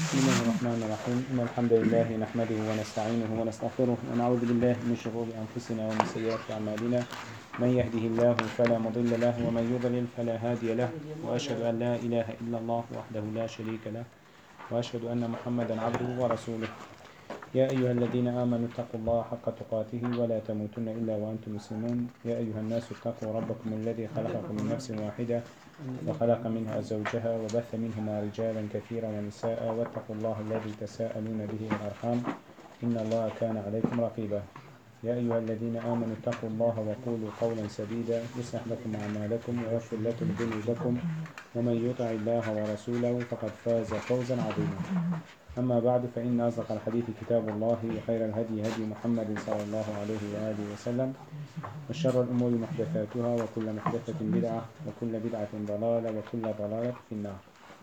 بسم الله الرحمن الرحيم إن الحمد لله نحمده ونستعينه ونستغفره ونعوذ بالله من شرور أنفسنا ومن سيئات أعمالنا من يهده الله فلا مضل له ومن يضلل فلا هادي له وأشهد أن لا إله إلا الله وحده لا شريك له وأشهد أن محمدا عبده ورسوله يا أيها الذين آمنوا اتقوا الله حق تقاته ولا تموتن إلا وأنتم مسلمون يا أيها الناس اتقوا ربكم الذي خلقكم من نفس واحدة وخلق منها زوجها وبث منهما رجالا كثيرا ونساء واتقوا الله الذي تساءلون به والأرحام إن الله كان عليكم رقيبا يا أيها الذين آمنوا اتقوا الله وقولوا قولا سديدا يصلح لكم أعمالكم ويغفر لكم ذنوبكم ومن يطع الله ورسوله فقد فاز فوزا عظيما أما بعد فإن أصدق الحديث كتاب الله وخير الهدي هدي محمد صلى الله عليه وآله وسلم وشر الأمور محدثاتها وكل محدثة بدعة وكل بدعة ضلالة وكل ضلالة في النار.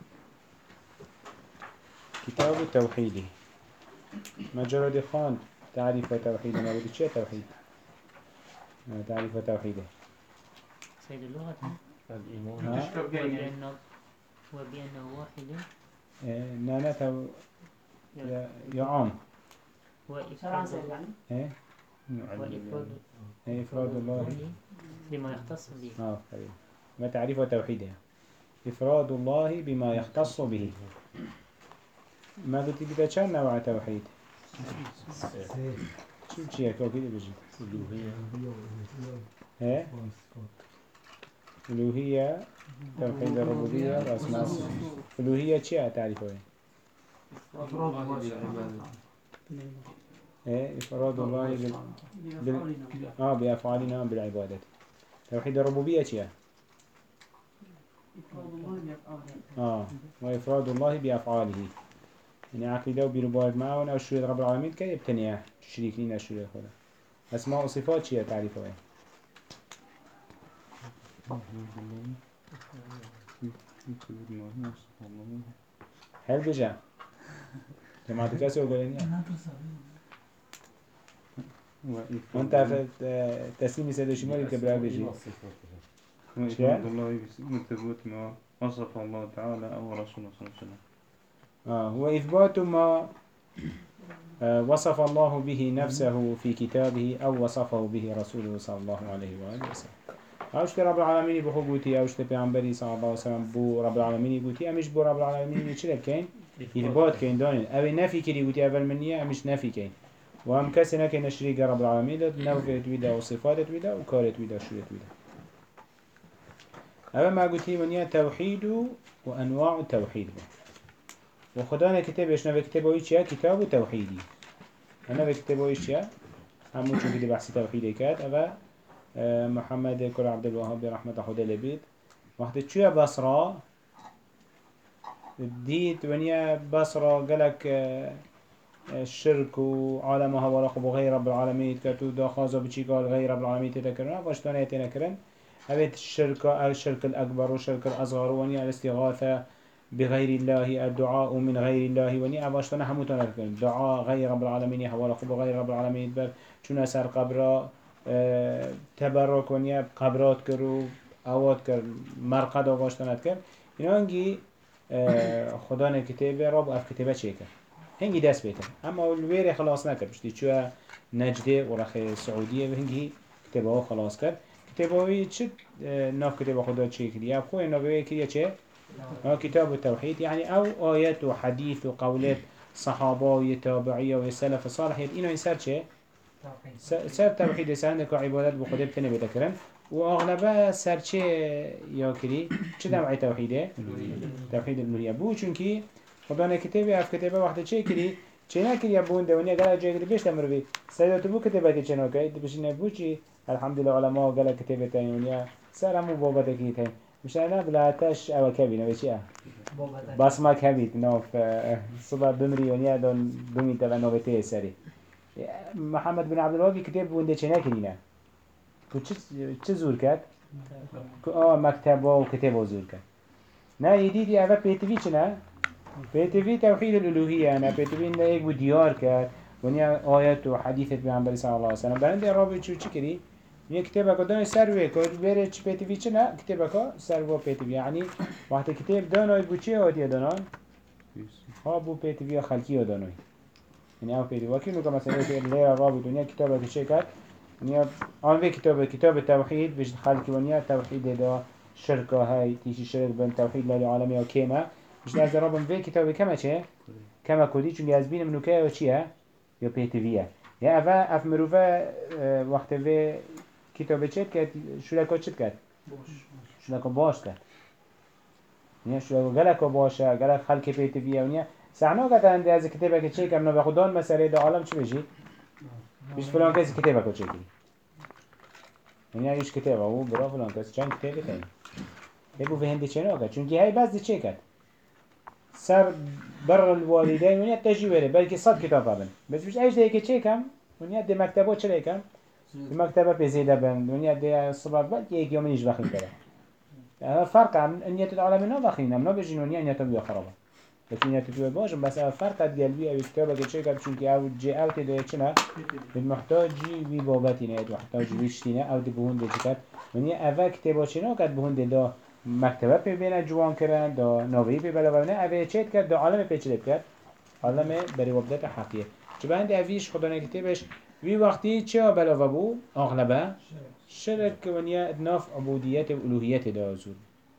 كتاب التوحيد مجرد خان تعريف توحيد ما بدي شيء توحيد تعريف توحيده سيد اللغة الإيمان وبأنه واحد نانا يا عام وإفراد إفراد الله بما يختص به طيب. ما تعريف توحيده إفراد الله بما يختص به. ما قلت لك كم نوع توحيد؟ شو كده بيجي؟ إيه؟ ألوهية توحيد الربوبية وأسماء الصفات. ألوهية شيء تعرفه؟ إيه إفراد الله بأفعالنا بالعبادة. توحيد الربوبية شيء؟ وإفراد الله بأفعاله. يعني عقيدة وبربوات معه أو شريط رب العالمين كي يبتنيه تشريك لنا الشريط خدا. أسماء وصفات شيء تعرفه؟ هل بجا؟ جماعة كاسي وقولين وانت تسليمي سيدو شمالي كبرا بيجي وإفراد الله مثبوت ما وصف الله تعالى أو رسوله صلى الله عليه وسلم. هو إثبات ما وصف الله به نفسه في كتابه أو وصفه به رسوله صلى الله عليه وآله وسلم. أوشت رب العالمين بخو قوتي أوشت بيعنبري صلى الله عليه وسلم بو رب العالمين قوتي أمش بو رب العالمين يشرب كين إثبات كين دانين أو نفي كري قوتي أول منية أمش نفي كين وهم كسنا كين شريك رب العالمين نوفيت ويدا وصفات ويدا وكارت ويدا شريت ويدا. أول ما قوتي منية توحيد وأنواع التوحيد وخدانا كتاب يشنا كتابه إيش كتاب توحيدي. أنا بكتابه إيش هم شو كده بحث توحيدي كات أبا محمد كل عبد الوهاب رحمة الله لبيت وقت شو بصرة ديت ونيا بصرة قالك الشرك وعالمها ورقب غير رب العالمين كتو داخازة بشي قال غير رب العالمين تذكرنا واشتنا يتذكرن هذا الشرك الأكبر والشرك الأصغر ونيا الاستغاثة بغير الله الدعاء من غير الله وني أباشتنا هموتنا دعاء غير رب العالمين حوالا خب غير رب العالمين بر چون سر قبر تبرك وني قبرات کرو اوات کر مرقد آباشتنا کر اینا هنگی خدا نه کتابه رب اف کتابه چه کر هنگی دست بیتن اما الویر خلاص نکر بشتی چوه نجده و رخ سعودیه و هنگی کتابه ها خلاص کر کتابه هایی چه ناف کتابه خدا چه کریه اب خوی ناوه کریه چه كتاب التوحيد يعني أو آيات وحديث وقولات صحابة وتابعية وسلف الصالح إنه يسار شيء سر توحيد يسار عندك عبادات بخدي بتني بذكرن وأغلبها سر شيء ياكلي شو نوع توحيده توحيد الألوهية بو چونكي خدانا كتابه أف كتابه واحدة شيء كلي چنا كلي يبون دونيا قال جاي كلي بيش تمر بي سيدات بو كتابه كي كاي تبشين بوشي الحمد لله علماء قال كتابه تانية سلام وبابا تكيتين مش أنا بلاتش أو كابين أو شيء بس ما كابيت نوف صبا بمري ونيا دون بمي تبع نوفتي سري محمد بن عبد الوهاب كتاب وندي شنا كلينا كنت زور كات مكتبه وكتابه زور كات نا يديدي أبا بيتفي شنا بيتفي توحيد الألوهية أنا بيتفي إنه يك وديار كات ونيا آيات وحديثة بيعنبري صلى الله عليه وسلم بعدين رابط شو كري یه کتاب کدوم سروی که بیره چی پیتی وی چه نه کتاب که سرو پیتی وی یعنی وقتی کتاب دانای بچه آدیه دانان ها بو بيتفيا خلقية دانوي يعني او بيتفيا وكينو كمثلا اللي رابط دنيا كتابة شيكات ونيا آن في كتاب التوحيد بيش خلقي ونيا توحيد دا شركة هاي تيجي شرك بين توحيد للعالمية وكيما مش لازم رابط في كتاب كما چه كما كودي چون يزبين منو كيا وچيه يا بيتفيا يا اف مروفا وقت في كتاب چه كات شو لك چه كات شو لك باش كات نیا شو گلک و باشه گلک خلک پیت بیه و نیا سحنا که تند از کتابه که چه کم نو خودان مسئله دا عالم چی بجی؟ بیش فلان کسی کتابه که چه کی؟ نیا ایش کتابه او برا فلان کسی چند کتابه تایی؟ بگو به هندی چه ناکد چونکه هی بس دی چه کد؟ سر بر الوالدین و نیا تجیبه بلکه صد کتاب ببن بس بیش ایش دیگه که چه کم؟ و نیا دی مکتبه چه کم؟ دی مکتبه پیزیده بند و نیا دی صبح بلکه یک یوم نیش بخیر کرد. فرق عن نية العالم نافخين هم نبجين ونية نية تبيه خرابة لكن نية تبيه باش بس فرق قلبي أو كتابة كشيء قبل شو كي أو جي أو تدري شنا المحتاجي ببابتنا أو محتاج بيشتنا أو تبهون ده كتاب ونية أفا كتابة شنا قد بهون ده مكتبة بيبينا جوان كران ده نوبي بيبلا بنا أفا شيء كده ده عالم بيشتري كده عالم بري وبدت حقيقة شو عندي أفيش خدنا كتابش في وقتي چه بلا وبو أغلبه شرك ونيا ناف عبودية وألوهية دازور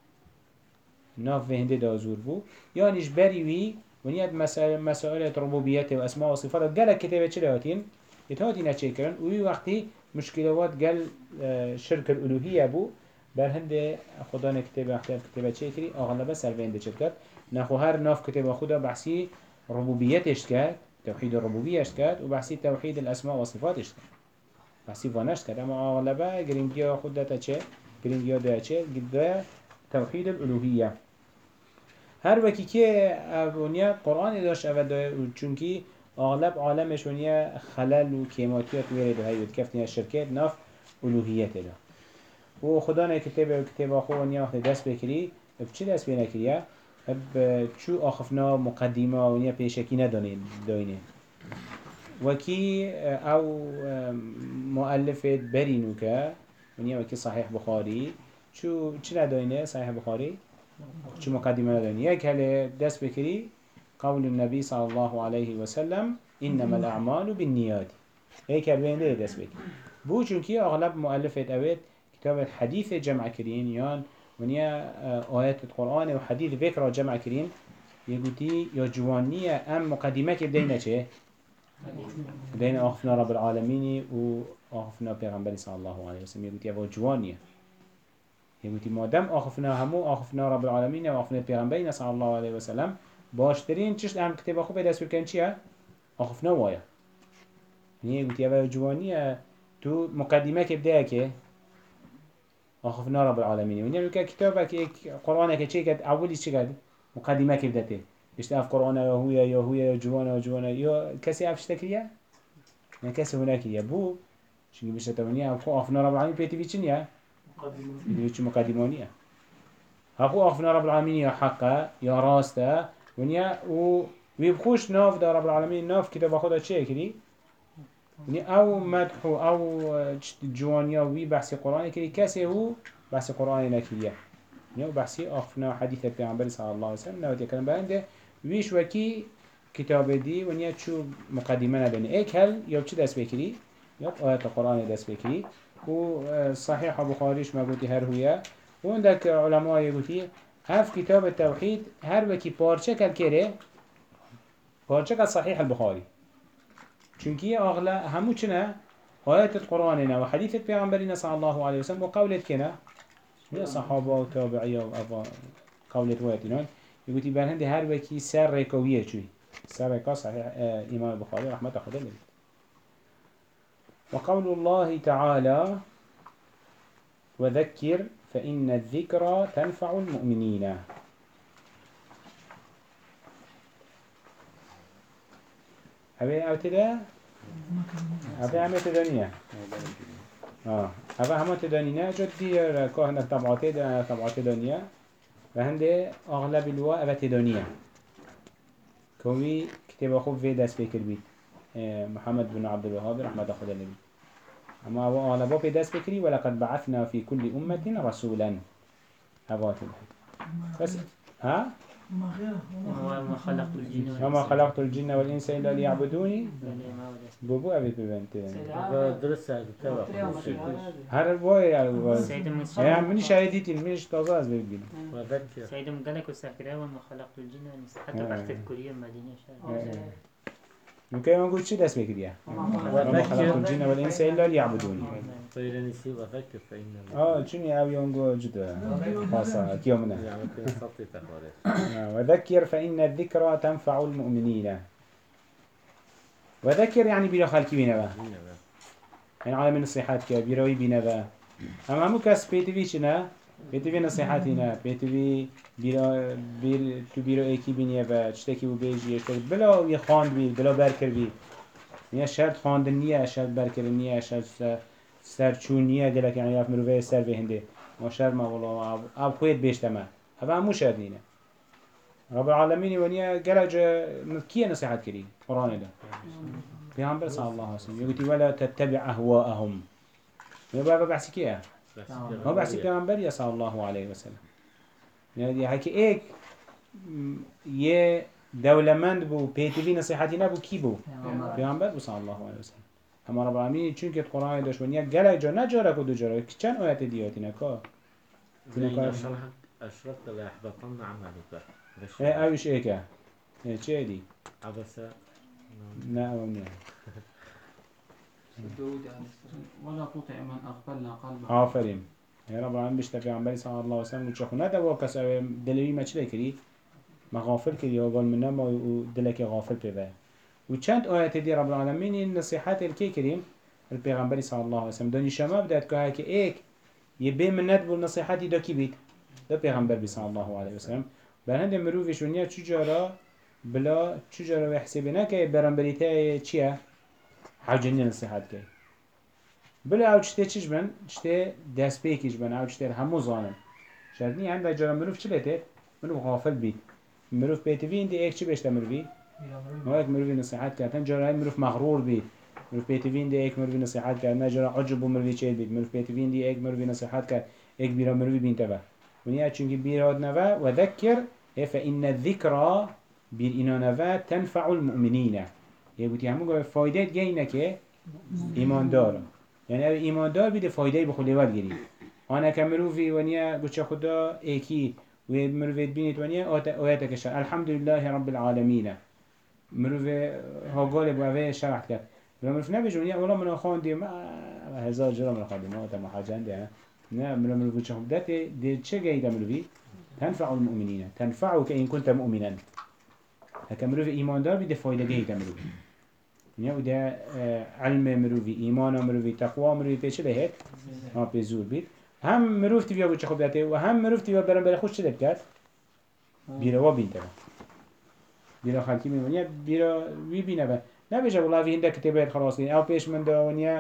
ناف هنده دازور بو يانيش بري وي ونيا مسائل ربوبية وأسماء وصفات قال كتابة چه هاتين يتهاتين أشيكرن وي وقتي مشكلات قال شرك الألوهية بو بل هنده خدانا كتابة شكري أغلبه سلفه هنده شركات ناخو هر ناف كتابة خدا بحثي ربوبية اشتكات توحيد الربوبية اشتكات وبحثي توحيد الأسماء والصفات اشتكات بحثي فانش كده اما أغلبه جرينجيا خود داتا چه جرينجيا داتا چه جدا توحيد الألوهية هر وکی که اونیا قرآن داشت اوه چونکی اغلب عالمش ونیا خلل و کیماتیات ویرد و هیود کفتنیا شرکت ناف ألوهیت ده و خدا نه کتاب آخو ونیا وقت دست بکری بچه دست بی نکریه چو آخفنا مقدمه ونیا پیشکی نداینه وكي او مؤلفة برينوكا ونيا وكي صحيح بخاري شو نداينه صحيح بخاري شو مقدمة نداينه يك هلا دست بكري قول النبي صلى الله عليه وسلم إنما الأعمال بالنيات هيك بين ده دست بكري بو چونكي أغلب مؤلفة أويت كتاب الحديث جمع كرين يان ونيا آيات القرآن وحديث ذكر جمع كرين يقولي يا جوانية أم مقدمة كبدينا چه دين أخفنا رب العالمين وأخفنا پیغمبر صلى الله عليه وسلم يقول يا جوانية يقول ما دام أخفنا همو أخفنا رب العالمين وأخفنا پیغمبر صلى الله عليه وسلم باشترين چشت أهم كتاب أخو بدأ سبكن چيا أخفنا وايا يقول يا جوانية تو مقدمة كبداية كي أخفنا رب العالمين ونيا كتابك قرآنك چي كد أولي چي كد مقدمة كبداته اشتاف قرآن يا هويا يا جوانا يا كسي أفشتكية يعني كسي هناك يا بو شنو بيش تمنيا أخو أخفنا رب العالمين بيتي بيشنيا بيتي مقدمانية أخو أخفنا رب العالمين يا حقا يا راستا ونيا ويبخوش ناف دا رب العالمين ناف كتاب خدا چه كري يعني أو مدح أو جوانيا وي بحث قرآن كري كسي هو بحث قرآن نكريه يعني بحثي أخفنا حديث البيعنبري صلى الله عليه وسلم نوتي كلام بانده ويش وكي كتاب دي ونيا شو مقدمة ندني ايك هل يوب چه دست بكري يوب آيات القرآن دست بكري و صحيح بخاريش ما قلتي هر هويا وعندك علماء يقولي هف كتاب التوحيد هر وكي بارچه كال كره بارچه كال صحيح البخاري چونكي اغلى همو چنه آيات القرآن وحديث البيعنبري صلى الله عليه وسلم وقولت كنا يا صحابة وتابعية قولت وياتنون يقولي برهند هر وكي سر ريكوية شوي سر ريكا صحيح إمام البخاري رحمة الله عليه وقول الله تعالى وذكر فإن الذكرى تنفع المؤمنين أبي أوتدا أبي عمي تدانية أبا هما تدانينا جد دي كهنا طبعات دانية وهنده أغلب الوا أبا تدانية كوي كتاب خوب في دست بكر بيت محمد بن عبد الوهاب رحمة الله عليه أما هو أغلبه في دست بكري ولقد بعثنا في كل أمة رسولا هبات بس ها وما خلقت الجن وما والإنس خلقت الجن والإنس إلا ليعبدوني إلا ما ودست. بوبو أبي ببنتين درست كتاب هر البوي سيد يعني من مني شاهدتي منيش تازاز بيقول وذكر سيد مقالك وساكرا وما خلقت الجن والإنس حتى بحث الكورية مدينة شهر ممكن نقول شو داس بكريا وما خلقت الجن والإنس إلا ليعبدوني فيرنسي وذكر فإن شنو أبي نقول جدا خاصة كيومنا يعني صوتي تخارج وذكر فإن الذكرى تنفع المؤمنين وذكر يعني بلا خالكي بينا با يعني عالم النصيحات كبيروي بينا با أما همو كاس بيتي شنا بيتي في نصيحاتنا بيتي في تو بيرو ايكي بينيا با تشتكي وبيجي يشتكي بلا يخاند بي بلا بركر بي نيا شرط خاندن نيا شرط بركر نيا شرط سرچون نيا قالك يعني ياف مروفي سر في هنده ما شر ما والله اب خويت بيشتما هذا همو شر نينا رب العالمين ونيا قالك كيه نصيحات كري قرآن ده پیغمبر صلی الله علیه وسلم يقول ولا تتبع اهواءهم يبقى بحث كيه ما بحث پیغمبر صلی الله علیه وسلم يعني هيك ايك يه دولمند بو بيتي نصيحتي نبو كي بو پیغمبر صلی الله علیه وسلم اما رب العالمین چون که قرآن داشت ونیا گله جا نجاره کدو جاره چند آیت دیاتی نکا أشرفت ليحبطن عملك اوش ايكا چه دی؟ عبس نه او نه ولا تطع من أغفلنا قلبه آفرین يا رب العالمین بشتا پیغمبر صلی الله علیه وسلم وچه خونه دوا کس او دلوی ما چلی کری؟ ما غافل کری و قال منه ما دلک غافل پیوه و چند آیت دی رب العالمین نصیحت الکی کریم الپیغمبر صلی الله علیه وسلم دانی شما بدأت که هک ایک یه بی منت بول نصیحتی دا کی بید؟ دا پیغمبر صلی الله علیه وسلم بر هند مروفش ونیا چجارا بلا چجارا به حسابی نکه برانبریته چیه؟ حاجنی نصیحت که بلا او چته چیش بن؟ چته دست پیکیش بن او چته همو زانن شرطنی هم دا جارا مروف چه لیته؟ مروف غافل بید مروف بیتوی این دی ایک چی بشته مروفی؟ مروف مروفی نصیحت کردن جارا مروف مغرور بید مروف بیتوین دی ایک مروفی نصیحت کرد نه جارا عجب و مروفی چه بید مروف بیتوین دی ایک مروفی نصیحت کرد ایک بیرا مروفی بین تبا ونیا چونکی بیراد نوا و ذکر فإن الذكرى بالإنا نوا تنفع المؤمنين يقولي همو قال فايدة جاينا كه إيمان دار يعني إيمان دار بيد فايدة بخلي والجري أنا كمروفي ونيا قلت خدا إيكي ومروفي بينت ونيا آياتك شر الحمد لله رب العالمين مروفي هاقال بوافي شرحت كده مروفي نبيش ونيا والله من خان دي ما هزار جرا من خان دي ما تما حاجة عندي نه مروفي قلت خدا دي چه جايدا مروفي تنفع المؤمنين تنفعك إن كنت مؤمنا هكا مروفي إيمان دار بيد فايدة جايدا مروفي يعني وده علم مروفي إيمان مروفي تقوى مروفي بيش لهيك ما بيزور بيت هم مروف تبيه قلت خب داته وهم مروف تبيه برام برای خوش چه بکرد بیرا و بین تبا بیرا خالکی میونیه بیرا وی بینه با نبیشه والله وی هنده کتابات خلاص لین او پیش من دوانیه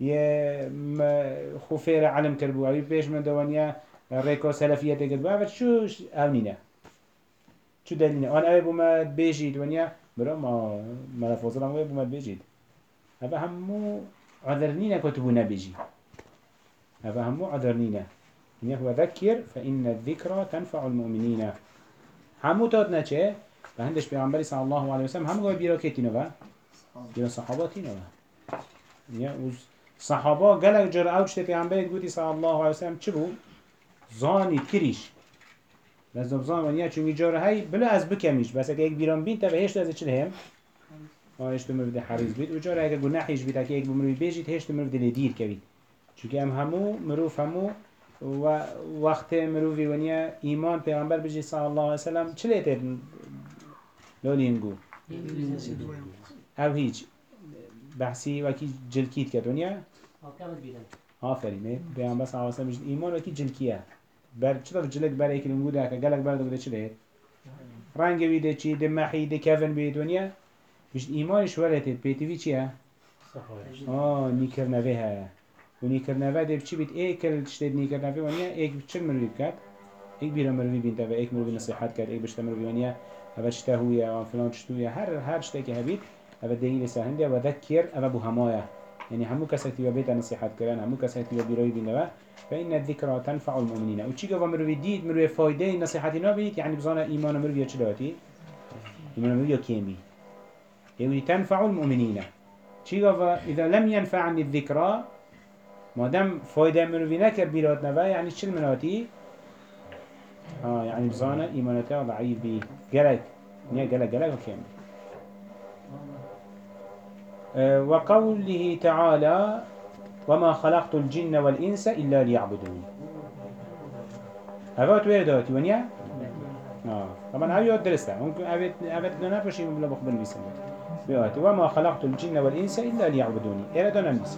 یه خوفیر علم کربو او پیش من دوانیه ریکا سلفیت کربو او شو او نینه شو دلینه آن او بومد بیجید ونیا برا ما لفظه هم بومد بیجید او همو عذرنینه کتبو نبیجی هذا هم عذرنينا إنه هو ذكر فإن الذكرى تنفع المؤمنين همو تادنا چه؟ فهندش پیغمبری صلی الله علیه وسلم همو گوی بیرا کتی نوا؟ بیرا صحاباتی نوا صحابا گلک جر اوچ تی پیغمبری گوتی صلی الله علیه وسلم چه بود؟ زانی کریش لازم زان ونیا چونگی جر هی بلا از بکمیش بس اگه یک بیران بین تا هشت از چه هم؟ هشت مرد حریز بید و جر اگه گناحیش بید اگه یک بمروی بیجید هشت مرد دیر کوید چونکه همو مروف همو و وقت مروفی ونیا ایمان پیغمبر بجی صلی الله علیه وسلم چه لیتر لولینگو او هیچ بحثی وکی جلکیت کرد ونیا آفرین پیغمبر صلی الله علیه وسلم بجی ایمان وکی جلکیه بر چطور جلک برای ایک لنگو ده که گلک برده بوده چه لیت رنگ بیده چی دمحی ده کفن بید ونیا بجی ایمانش ورهتید پیتوی چیه؟ نیکر نوه ها و نیکرنوه ده بچی بید ایکل شتید نیکرنوه ونیا ایک چل مروی بکرد ایک بیرا مروی بین تا و ایک مروی نصیحت کرد ایک بشتا مروی ونیا او چتا هویا و فلان چتویا هر شتا که هبید او دهیل سهنده و ذکر او بو همایا يعني همو كسك تبا بيتا نصيحات كران همو كسك تبا بيروي بينوا فإن الذكرى تنفع المؤمنين وشي قوة مروي ديد مروي فايدة نصيحاتنا بيت يعني بزانا إيمان مروي چلواتي إيمان مروي كيمي يقول تنفع المؤمنين شي قوة إذا لم ينفعني الذكرى ما دام فايدة مروي نكر بيراتنا يعني شل مناتي يعني بزانا إيمانته ضعيف بي قلق نيا قلق وكيمي وقوله تعالى وما خلقت الجن والإنس إلا ليعبدون هذا توير دوتي ونيا طبعا هاي درسها ممكن أبد دنا بشي بلا بخبر بيسمع بياتي وما خلقت الجن والإنس إلا ليعبدوني إيه دونا نيس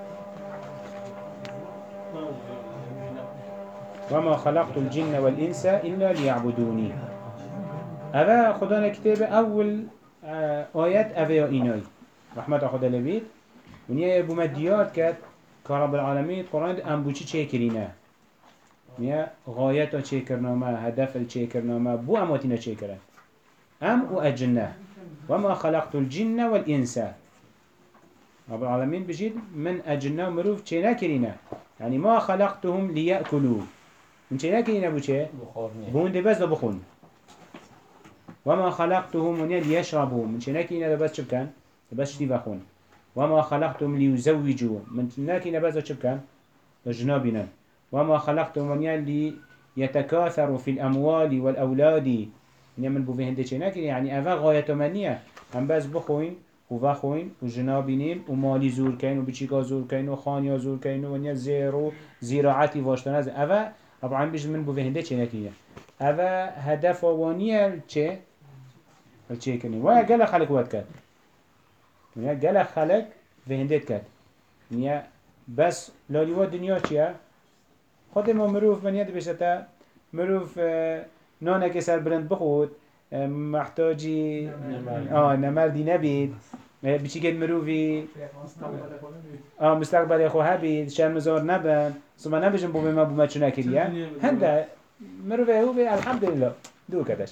وما خلقت الجن والإنس إلا ليعبدوني هذا خدانا كتاب أول آيات أفيا إيناي رحمة خدا لبيت ونيا أبو مديات كات كرب العالمين قرآن أم بوشي تشيكرينا نيا غايته تشيكرنا ما هدف تشيكرنا ما بو أمواتنا تشيكرا أم وأجنة وما خلقت الجن والإنس رب العالمين بجد من أجنة ومروف تشينا كرينا يعني ما خلقتهم ليأكلوا من تشينا كرينا بو تشي بون دي بس بخون وما خلقتهم ونيا ليشربوا من تشينا كرينا بس شبكان بس شتي بخون وما خلقتم ليزوجوا من تناكي نبذا شبكان جنابنا وما خلقتم ونيا ليتكاثروا في الأموال والأولاد من بوفي هندي تناكي يعني أفا غاية منية هم بس بخوين وفخوين وجنابينين ومالي زور كين وبتشيكا زور كين وخانيا زور كين ونيا زيرو زراعتي واشتناز أفا طبعا بيج من بوفي هندي تناكي أفا هدف وانيا الچه كني ويا قال خلق وقت كات نیا گله خلق وهندت کرد نیا بس لالیوا دنیا چیه خود ما مروف من یاد بشه تا مروف نانه که سر برند بخود محتاجی نمردی نبید بچی که مروفی مستقبل خو هبید شرمزار نبن ثم نبیشم بو ما بو ما چونه کریه هنده مروف هو به الحمدلله دو کدش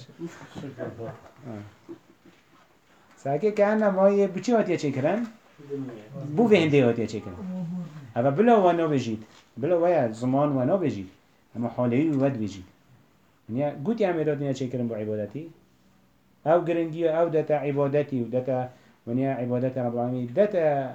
ساکه که انا مایه بچی هاتیه چه کرن؟ بو وهنده هاتیه چه کرن اما بلا وانا بجید بلا ویا زمان وانا بجید اما حالی ود بجید نیا گوتی هم اراد نیا چه کرن با عبادتی؟ او گرنگی او دتا عبادتی و دتا ونیا عبادت رب العالمین دتا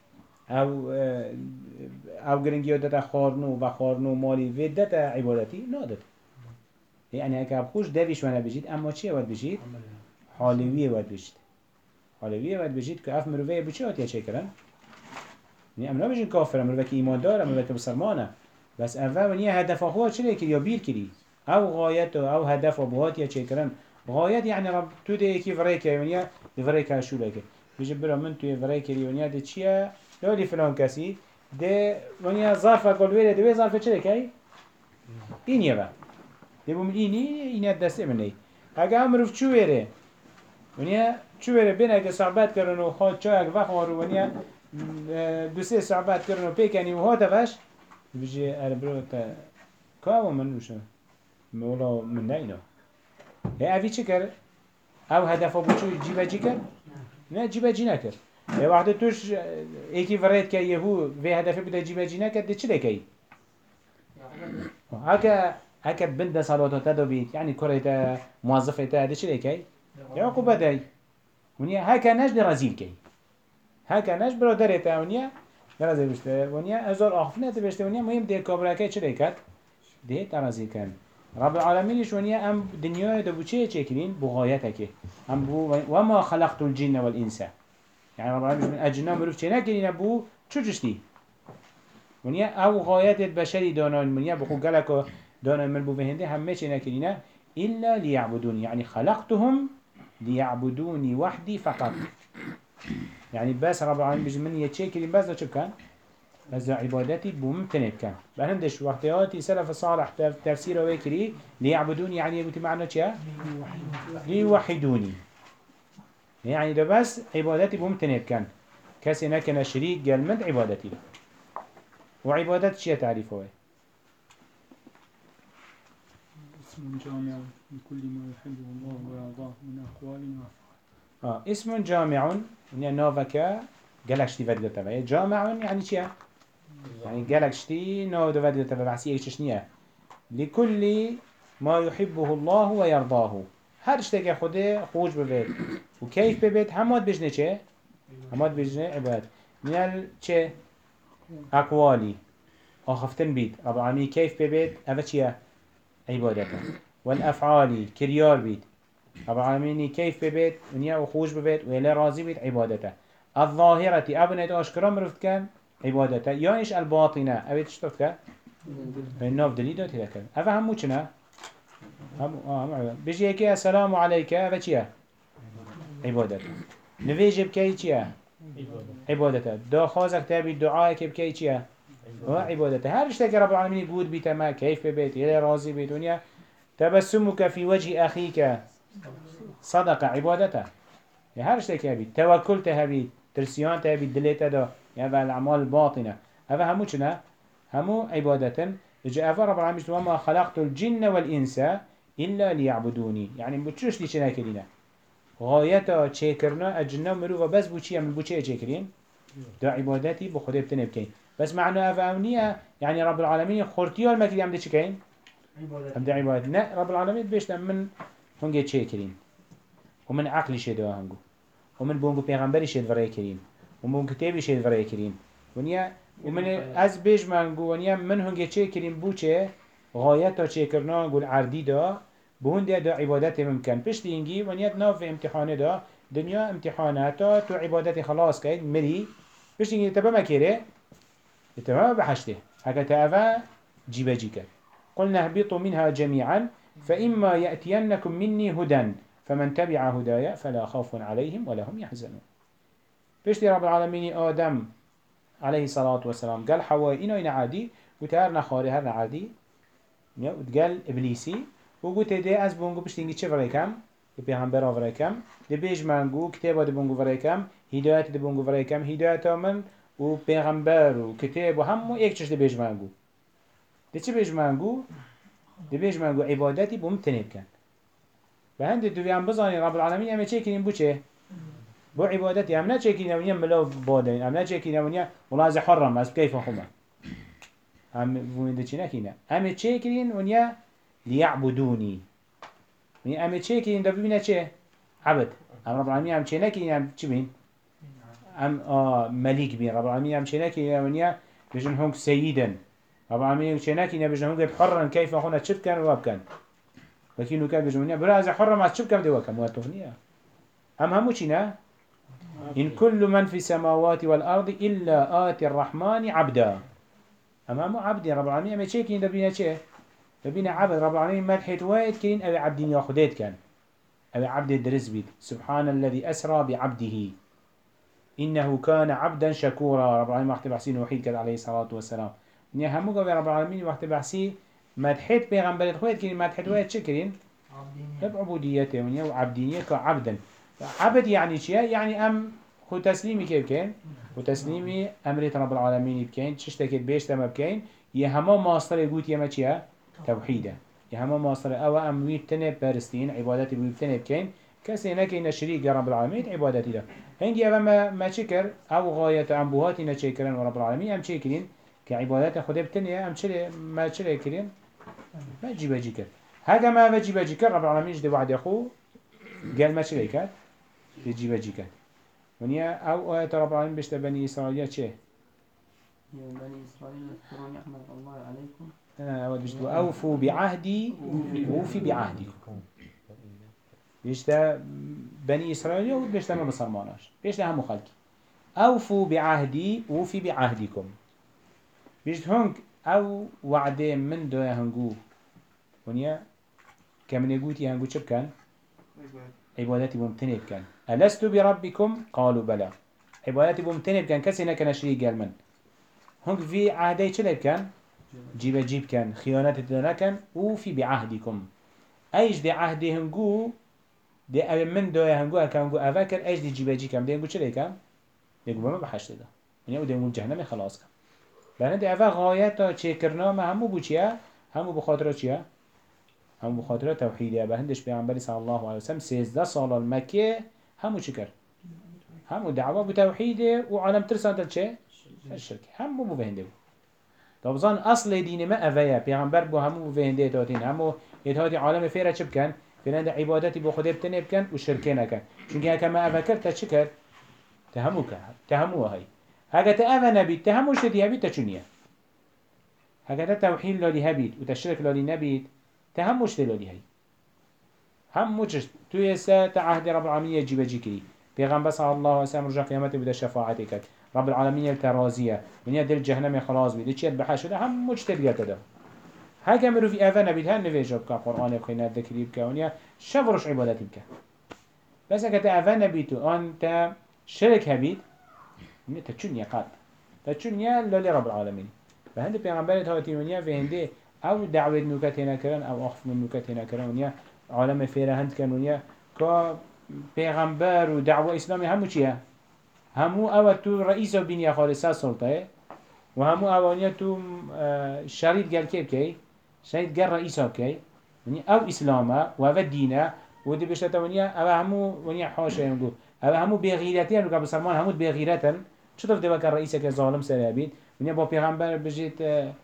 او گرنگی دتا خارنو و خارنو مالی و دتا عبادتی نادت یعنی اگه خوش دویش وانا بجید اما چی ود بجید؟ حالیوی ود بجید حالیوی ود بجید که اف مروفه بچه هاتیه چه کرن؟ نی امنا بجید کافر مروفه که ایمان داره مروفه که مسلمانه بس اول ونی هدف خواه چه کری یا بیر کری او غایت او هدف و بهاتیه چه کرن غایت یعنی رب تو ده یکی فرای که ونیا فرای که شو لکه بجید برا من توی فرای کری ونیا ده چیه لالی فلان کسی ده ونیا ظرف قلویره دوی ظرف چه لکی؟ اینیه با ده بوم اینی دسته منی اگه امروف چو ویره ونیا چو ویره بین اگه صحبت کرن و خواد چای اگه وخوار و ونیا دو سه صحبت کرن و پیکنی و ها تفش بجی اربرو تا کام من روشه مولا من نینا اوی چه کرد؟ او هدف ها بچو جیبه جی کرد؟ نه جیبه جی نکرد یه وقت توش ایکی ورد که یهو وی هدفی بوده جیبه جی نکرد ده چی لکی؟ هکا بند صلاتاتا دو بید یعنی کره تا موظفه تا ده چی لکی؟ یا عقوبه دای ونیا هکا نش ده رزیل کی هکا نش برادره تا ونیا درازه بشته ونیا ازار آخفنه تا بشته ونیا مهم ده کابراکه چی لکد؟ ده ترازی کن رب العالمینش ونیا ام دنیای دو بچه چکرین بغایته که ام بو وما خلقت الجن والانس يعني رب العالمين من أجنام مروف چه نكرين بو چو جشتي ونيا أو غايات البشري دانان منيا بقو قلقو دانان من بو فهنده همه چه نكرين إلا ليعبدوني يعني خلقتهم ليعبدوني وحدي فقط يعني بس رب العالمين بيجي من يتشكرين بس ده شو كان بس عبادتي بممتنب كان بهندش وقتياتي سلف الصالح تفسيره ويكري ليعبدوني يعني يقول معنى چه ليوحدوني يعني ده بس عبادتي بممتنب كان كسي نكن شريك قال من عبادتي له وعبادت شيء تعريفه اسم جامع لكل ما يحبه الله ويرضاه من أقوال وأفعال اسم جامع يعني نافك قالك شتي فد قلتها جامع يعني چيا؟ يعني قالك شتي نو دو فد قلتها بحسي ايش شنية لكل ما يحبه الله ويرضاه هر شتك خده خوش ببيت وكيف ببيت همات بجنه چه؟ همات بجنه عبادت من چه؟ أقوالي آخفتن بيت رب العالمين كيف ببيت أفا چيا؟ عبادته والأفعال كريار بيت رب العالمين كيف ببيت ونيا وخوش ببيت ويلا راضي بيت عبادته الظاهرة أبنت أشكرا مرفت كان عبادته يانش الباطنة أبيت اشتفت كان الناف دليل هذا كان أفا همو چنا هم عبادة بيجي هيك السلام عليك أفا چيا عبادته نفيج بكي چيا عبادته دا خازك تابي دعائك بكي چيا عبادته هر اشتاك رب العالمين يقول بيتما كيف ببيت يلا راضي بيت ونيا تبسمك في وجه أخيك صدق عبادته يعني هر اشتاك هبيت توكلته هبيت ترسيان تهبيت دليته دا يعني الأعمال الباطنة هذا همو چنا همو عبادة جاء رب العالمين وما خلقت الجن والإنس إلا ليعبدوني يعني بتشوش لي چنا كرينا غايتا چكرنا الجنة مروفا بس بوچي من بوچي چكرين دا عبادتي بخده بتنه بكين بس معنى أفهمنيها يعني رب العالمين خورتيا المكري هم دي چكين هم دي عبادت لا رب العالمين بيشتا من هنگه چكرين ومن عقل شده هنگو ومن بونگو پیغمبری شد ورای کریم ومن کتابی شد ورای کریم ونیا ومن از بیش منگو ونیا من هنگه چه کریم بو چه غایتا چه کرنا گل عردی دا بهنده دا عبادت ممکن پشت اینگی ونیا ناف امتحانه دا دنیا امتحاناتا تو عبادت خلاص کهید مری پشت اینگی تبا مکره تبا بحشته هكا تأفا جيبا جيكا قلنا اهبطوا منها جميعا فإما يأتينكم مني هدى فمن تبع هدايا فلا خوف عليهم ولا هم يحزنون بيشتي رب العالمين آدم عليه الصلاة والسلام قال حواء إنو إن عادي وتهرنا خاري هرنا عادي وتقال إبليسي وقلت دي أز بونغو بشتينجي چه فريكم بيغمبرا فريكم دي بيج مانغو كتابة دي بونغو فريكم هداية دي بونغو فريكم هداية من وبيغمبر وكتاب وهمو ايكتش دي بيج مانغو دي چه بيج مانغو دي بيج مانغو عبادتي بمتنب كان فهند دویان بزنی رب العالمین همه چه کنیم بو چه؟ بو عبادتی هم نه چه کنیم ونیا ملاو بادین هم نه چه کنیم ونیا والله از حرم از کیف خوما هم وینده چی نکنیم همه چه کنیم ونیا لیعبدونی ونیا همه چه کنیم دا ببینه چه؟ عبد هم رب العالمین هم چه نکنیم هم چی بین؟ هم ملیک بین رب العالمین هم چه نکنیم ونیا بجن هنگ سیدن رب العالمین چه نکنیم بجن هنگ حرم کیف خونا چه بکن و بکن لكنه كان بجمعناه براز حرم على شو كم دوا كم واتفنيه همو چينا إن كل من في السماوات والأرض إلا آتي الرحمن عبدا همو عبد رب العالمين أما شيء كين دبينا شيء دبينا عبد رب العالمين مدحت وايد كين أبي عبدين ياخدت كان أبي عبد الدرز بيت سبحان الذي أسرى بعبده إنه كان عبدا شكورا رب العالمين وقت بحسين وحيد كان عليه الصلاة والسلام نيا همو قبل رب العالمين وقت بحسين مدحت بيغمبرت خويت كين مدحت وايد شكرين بعبوديته ونيا وعبدينية كعبدا عبد يعني شيء يعني أم خو تسليمي كيف كان وتسليمي أمرت رب العالمين بكين تشتكت بيش تما بكين يهما ماستر يقول يما شيء توحيدا يهما ماستر أو أم ويبتنى برستين عبادتي ويبتنى بكين كسينا كين شريك رب العالمين عبادتي ده هنجي أبا ما شكر أو غاية عمبوهاتي نشكرن ورب العالمين أم شكرين كعبادات خده بتنيا أم شري ما شري كرين ما جيبه جيكر هذا ما بجيبه جيكر رب العالمين جد وعد أخوه قال ما شري كات بجيبه جيكر ونيا أو آية رب العالمين بشت بني إسرائيل شيء يا بني إسرائيل اذكروا نعمة الله عليكم أود بشت أوفوا بعهدي وفي بعهدكم بشت بني إسرائيل ود بشت ما بصرماناش بشت هم خلقي أوفوا بعهدي وفي بعهدكم بشت هنك أو وعده من دويا هنجو ونيا كمن يقولي هنجو شو كان عبادتي ممتنب كان ألست بربكم قالوا بلى عبادتي ممتنب كان كسينا كان شريك قال من هنك في عهدي شلب كان جيب كان خيانات الدنا كان وفي بعهدكم أيش دي عهدي هنجو دي من دويا هنجو هنجو أفكر أيش دي جيب كان دي هنجو شلب كان يقول ما بحشت ده ونيا ودي من جهنم خلاص كان لأن دي أفا غايات شكرنا ما همو بوشيا همو بخاطرة شيا همو بخاطرة توحيدية بهندش بيعنبالي صلى الله عليه وسلم 13 سال المكة همو شكر همو دعوة بتوحيده وعالم ترسان تلشي الشرك همو بفهنده طبعا أصل دين ما أفيا بيغمبر بو همو بفهنده تاتين همو يتهادي عالم فيرا چه بكن فيرا ده عبادتي بو خده بتنه بكن وشركينه كن چونك هكا ما أفكر تشكر تهمو كه تهمو هاي هكا تأفا نبيت تهمو شدي هبيت تشونيه هكا توحيد لولي هبيت وتشرك لولي نبيت تهمو شدي لولي هاي همو چشت تو يسا تعهد رب العالمين يجيب جيكري پیغمبر صلى الله عليه وسلم رجع قيامته بده شفاعتي كد رب العالمين الترازية من يدل جهنم خلاص بيد چيت بحش ده هم مجتبيات ده هكا مرو في اذان نبيت هن نفيجو بك قرآن بخينا الذكري بك ونيا شفرش عبادتي بك بس هكا اذان نبيتو انت شرك هبيت تچون يقات تچون يا لولي رب العالمين فهند پیغمبر تهاتي ونيا في هنده او دعوة نوكتنا كرن او اخف من نوكتنا كرن ونيا عالم فيره هند كان ونيا كا پیغمبر و دعوة اسلامي همو چيه؟ همو او تو رئيس بنيا خالصة سلطة و همو اوانيا تو شريط قال كيف كي؟ شريط قال رئيسه كي؟ ونيا او اسلامه و او دينه و دي بشتتا ونيا او همو ونيا حاشا ينقو او همو بغيرتين و بسلمان همو بغيرتن چطور دي وكا رئيسه كي ظالم سرابيد ونيا با پیغمبر بجيت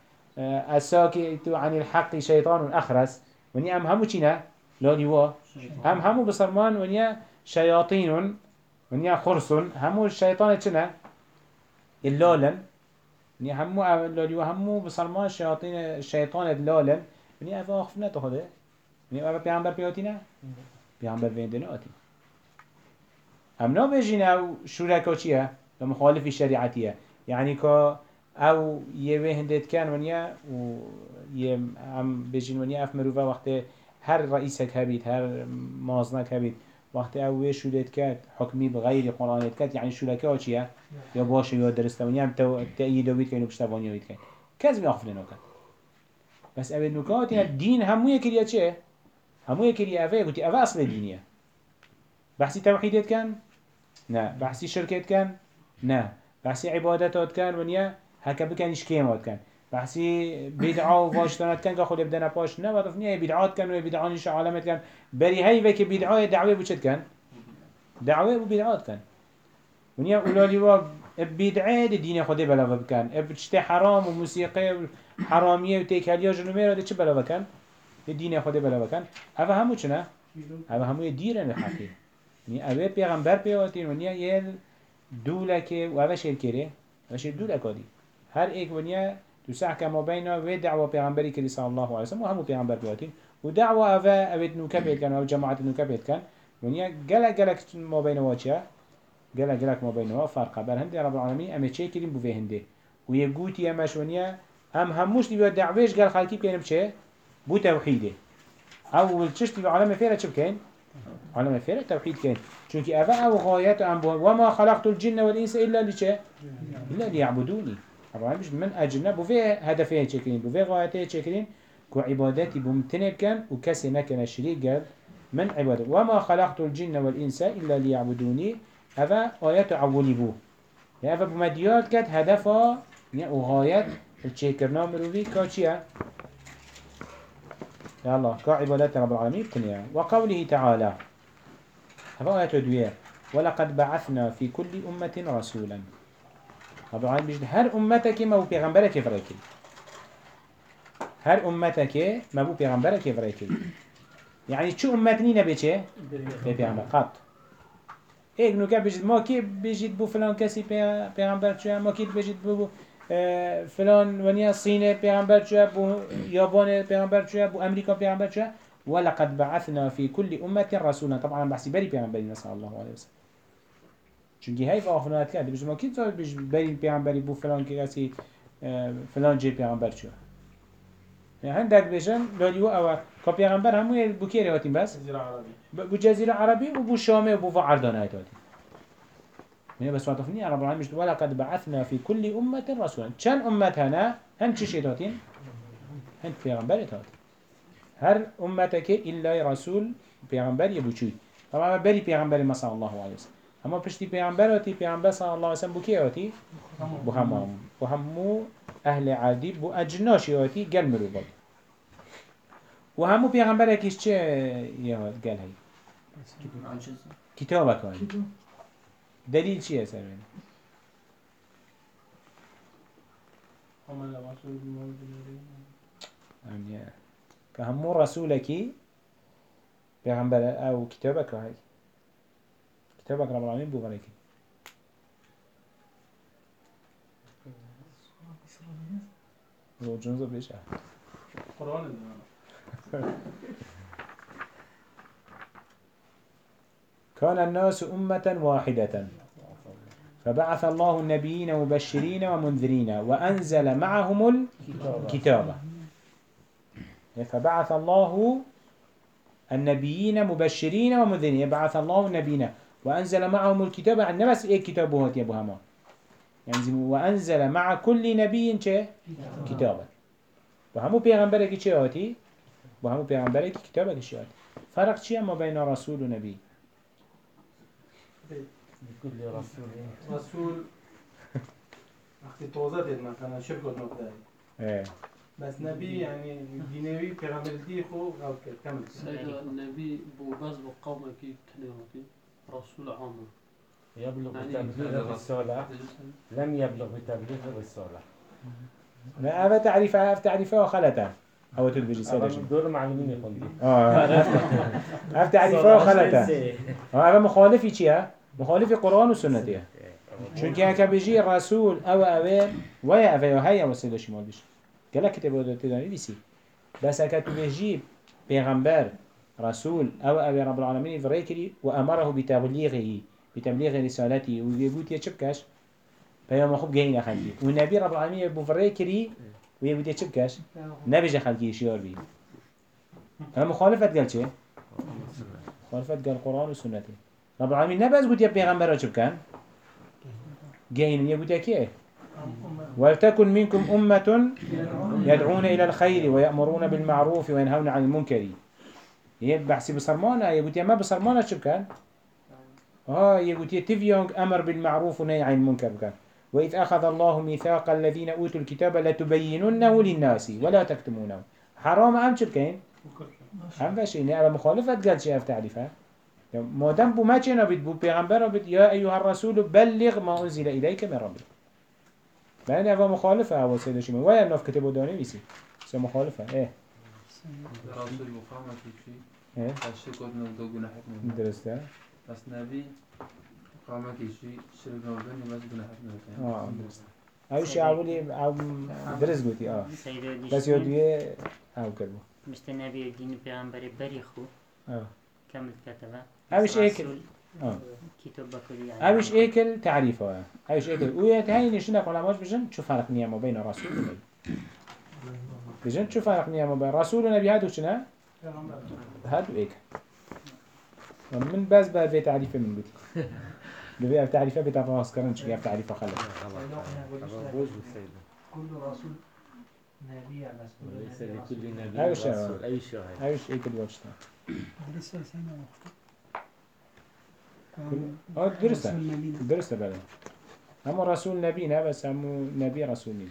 اساكي عن الحق شيطان اخرس ونيا همو چينه؟ لاني وا همو بسلمان ونيا شياطين ونيا خرسون همو الشيطان چنه اللالن ونيا همو لاني وا همو بسلمان شياطين الشيطان اللالن ونيا افا اخفنا تخده ونيا افا پیغمبر پیاتينه پیغمبر ويندن آتي هم نا بجين او شركا چيه مخالف شريعتيه يعني كا او يوه هندت كان ونيا و هم بجين ونيا اف مروفا وقت هر رئيسك هبيت هر مازنك هبيت وقت اوه شولت كات حكمي بغير قرآنت كات يعني شولكا چيه يا باشه يا درسته ونيا هم تأييده بيت كاين وبشتفانيه بيت كاين كذب يغفل نوكات بس اوه نوكات يعني الدين همو يكريا چه همو يكريا اوه قلتي اوه اصل الدينية بحثي توحيدت كان نا بحثي شركت كان نا بحثي عبادتات كان ونيا هكا بكن اشكيمات كان بحثي بدعة وفاشتنات كان كخول يبدأنا باش نا وضف نيا بدعات كان وبدعان إيش علامات كان بري هاي وكي بدعة دعوة بوشت كان دعوة وبدعات كان ونيا أولادي وا بدعة الدين خده بلا بكان بتشتى حرام وموسيقى حرامية وتكالية جنوميرة ده چه بلا بكان الدين خده بلا بكان هذا همو چنا هذا همو ديرن الحقيقة نيا أبي پیغمبر پیواتين ونيا يل دولك وهذا شركره وشيل دولك هذي هر ایک ونیا تو سعك ما بين ودعوة پیغمبری کلی صلی الله علیه وسلم و همو پیغمبر بیاتین و دعوة اوه نوکبت کن و جماعت نوکبت کن ونیا گلک ما بين واچه گلک ما بين فرق بر هنده رب العالمین امه چه کریم بو هنده و یه گوتی امش ونیا هموش دیو دعویش گل خلقی بکنیم چه بو توحیده اول چش دیو عالم فیره چه بکن عالم فیره توحید کن چونك اوه او غایت ام بو وما خلقت الجن والانس الا لچه الا ليعبدوني طبعا مش من أجلنا بوفي هدفه تشكرين بوفي غايته تشكرين كو عبادتي بمتنب كان وكسي نكن الشريك قال من عبادة وما خلقت الجن والإنس إلا ليعبدوني هذا آيات عولي بو هذا بمديات كات هدفه وغاية التشكرنا مروفي كاتشيا يا الله كعبادات رب العالمين بتنيا وقوله تعالى هذا آيات دوية ولقد بعثنا في كل أمة رسولا رب العالمين بيجد هر أمتك ما بو پیغمبرك فريكي هر أمتك ما بو پیغمبرك فريكي يعني شو أمتني نبي چه؟ پیغمبر قط ايك نوكا بيجد ما كي بيجد بو فلان كسي پیغمبر چه ما كي بيجد بو فلان ونيا الصين پیغمبر چه بو يابان پیغمبر چه بو أمريكا پیغمبر چه ولقد بعثنا في كل أمة رسولا طبعا بحسي بري پیغمبرنا صلى الله عليه وسلم چونکی هی آخرت کرد بیش ما کی تو بیش بریم پیامبری بو فلان کسی فلان جی پیامبر شو هندک بیشن لالیو او که پیامبر همون بو کی رواتیم بس بو جزیره عربی و بو شامه و بو عردانه هاتی من بس واتفني رب العالمين مش ولا قد بعثنا في كل أمة رسولا كان أمتنا هم شيء تاتين هم پیامبر تاتين هر أمتك إلا رسول پیامبر يبوچوي طبعا بري پیامبر ما صلى الله عليه وسلم اما پشتی پیامبراتی پیامبر صلی الله علیه و سلم بو کی آتی بو همو اهل عادی بو اجناشی آتی گل مروباد و همو پیامبر اکیش چه یاد گل هی کتاب کاری دليل چیه سرين؟ عمل رسول المولد يعني كهمو رسولكي پیغمبر او كتابك هاي كتابك رب العالمين بو غليكي رو جنزو بيش قرآن كان الناس أمة واحدة فبعث الله النبيين مبشرين ومنذرين وأنزل معهم الكتاب فبعث الله النبيين مبشرين ومنذرين يبعث الله النبيين وأنزل معهم الكتاب عن نفس إيه كتابه هات يا هما يعني وأنزل مع كل نبي كتابا وهمو پیغمبرك چه هاتي وهمو پیغمبرك كتابك چه هاتي فرق چيه ما بين رسول ونبي لكل رسول رسول وقتی توضیح دید مثلا شرک و نقطه ايه بس نبی يعني دينوي پیغمبر دی خو او كمل سيد النبي بو بس بقومه كي كلمتي رسول عامه يبلغ يعني بتبليغ الرسالة لم يبلغ بتبليغ الرسالة ما أبا تعريفها وخلتها أو تلبجي سادة أبا دور معلومين يقول دي أف تعريفها وخلتها أبا مخالفي چيها؟ مخالفي قرآن وسنتها چون که اگه بجی رسول او ویا اوه هیا وسیله شمال بشه گله کتاب داده دانی بیسی بس اگه تو بجی پیغمبر رسول او رب العالمين فرای کری و امره بتبلیغ رسالتی و یبوت یه چه بکش پیام خوب گهی نخلقی و نبی رب العالمين یبو فرای کری و یبوت یه چه بکش نبیجه خلقی شیار بی اما مخالفت گل چه؟ مخالفت گل قرآن و سنته رب العالمين نبز قد يا پیغمبر چه بکن؟ جاين يقول كيه ولتكن منكم أمة يدعون إلى الخير ويأمرون بالمعروف وينهون عن المنكر يبحث بصرمانة يقول ما بصرمانة شو كان يقول تفيونغ أمر بالمعروف ونهي عن المنكر كان وإذ أخذ الله ميثاق الذين أوتوا الكتاب لتبيننه للناس ولا تكتمونه حرام أم شو كان هم بشي أنا مخالفة قال شيء تعرفها ما دام بو ما چنا بيت بو پیغمبر بيت يا أيها الرسول بلغ ما أنزل إليك من ربك بأن هذا مخالفة أول سيدة شمال ويا نف كتبه داني بيسي سو مخالفة إيه رسول مقامة في إيه الشرك ودنا دوغنا حكمه درسته بس نبي مقامة في شرك ودنا بس دوغنا حكمه درسته أو شيء أولي أو درس قلتي سيدو بس يوديه أو كربو مشت النبي الدين پیغمبر بريخو كمل كتبه أوش إيكل كتاب بكري يعني أوش إيكل تعريفه أوش إيكل ويا هاي نشنا علماء بجن شو فرق نيا ما بين رسول ونبي بجن شو فرق نيا ما بين رسول ونبي هادو شنا هادو إيكل من بس بقى تعريفه من بيتي ببيع تعريفه بتفاصيل كرن شو يعرف تعريفه خلص كل رسول نبي على وليس لكل نبي أوش رسول أي شيء أوش إيكل وشنا لسه سنة درسته بله همو رسول نبينا بس همو نبي رسولنا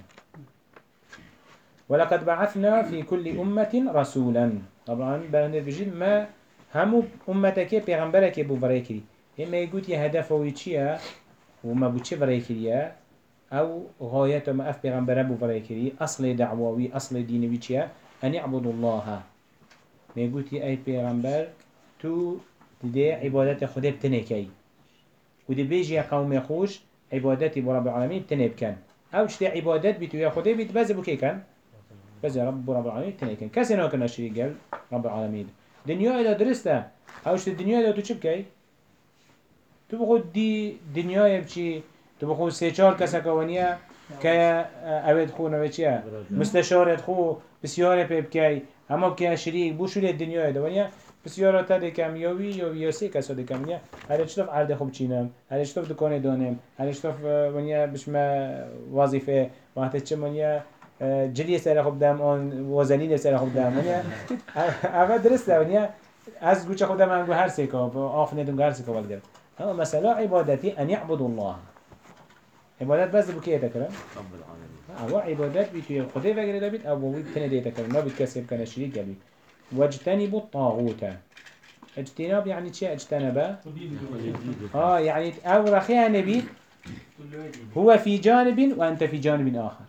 ولقد بعثنا في كل أمة رسولا طبعا بلند بجيب ما همو أمتك پیغمبرك بو فريكري إما يقول هدف ويتشيا وما بوتشي فريكريا أو غاية ما أف پیغمبر بو فريكري أصل دعووي أصل دينوي تشيا أن يعبدوا الله ما يقول أي پیغمبر تو دي عبادت خدا بتنكي ودي بيجي قوم خوش عبادتي برب العالمين بتنب كان او شتي عبادت بيتو يا خدا بيت بز بكي كان بز رب العالمين تنكن كسنا كنا شريك قال رب العالمين دنيا الى درسته او شتي الدنيا الى تو چبكي تو بخود دي دنيا بشي تو بخود سه چهار کسا کوانیا که اوید خو نوچیا مستشارت خو بسیار پیبکی اما که شریک بوشول الدنيا دوانیا بسیار تا دکم یا سی کسا دکم نیا هر چطور عرض خوب چینم هر چطور دکان دانم هر چطور ونیا بشم وظیفه وقتی چه ونیا جلی سر خوب دم آن وزنی سر خوب دم ونیا اول درسته ونیا از گوچه خودم انگو هر سیکا آف ندونگ هر سیکا ولدم اما مثلا عبادتی ان يعبد الله عبادت بس بكيه تكرم رب العالمين او عبادت بيتو خدای وگره بيت او بيت تنه دي تكرم ما بيت كسب كان شريك قبي واجتنبوا الطاغوت اجتناب يعني چه اجتنبه؟ يعني او رخيها نبيت هو في جانب وانت في جانب اخر.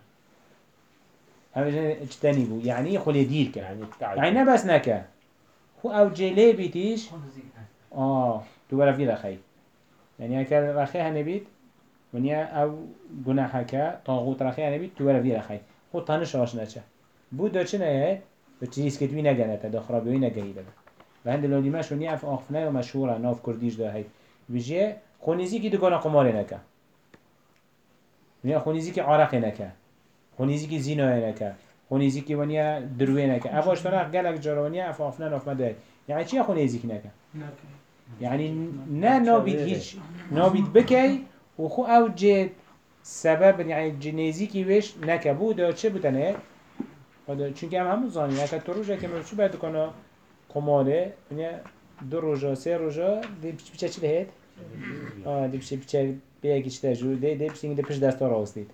اجتنبوا يعني خلي ديرك يعني نبس نكا هو او جليبي تيش تو ولا في رخي يعني اكل رخيها نبيت ونيا او جناحك طاغوت رخيها نبيت تو ولا في رخي هو طنش راش نچه بود چنه هي بتجيس كتوي نگنته دخرابي نگهيده و هند لودي ماش ونيا في اخفنا ومشهوره ناف كرديش ده هي بيجي خونيزي كي دگانا قمار نكا ونيا خونيزي كي عرق نكا خونيزي كي زنا نكا خونيزي كي ونيا دروي نكا افاش ترى قالك جرونيا في اخفنا ناف مده يعني چي خونيزي كي نكا يعني نابيد هيج نابيد بكي وخو او جيت سبب يعني جنيزي كي ويش نكا بوده چه بتنه هذا چون که هم زانی اگر تو روزه که مرچی باید کنه قماره یعنی 2 روزه 3 روزه دی پیچه چی دهید؟ دی پیچه بیایی چی داشت دی پیچه پیش دست را استید.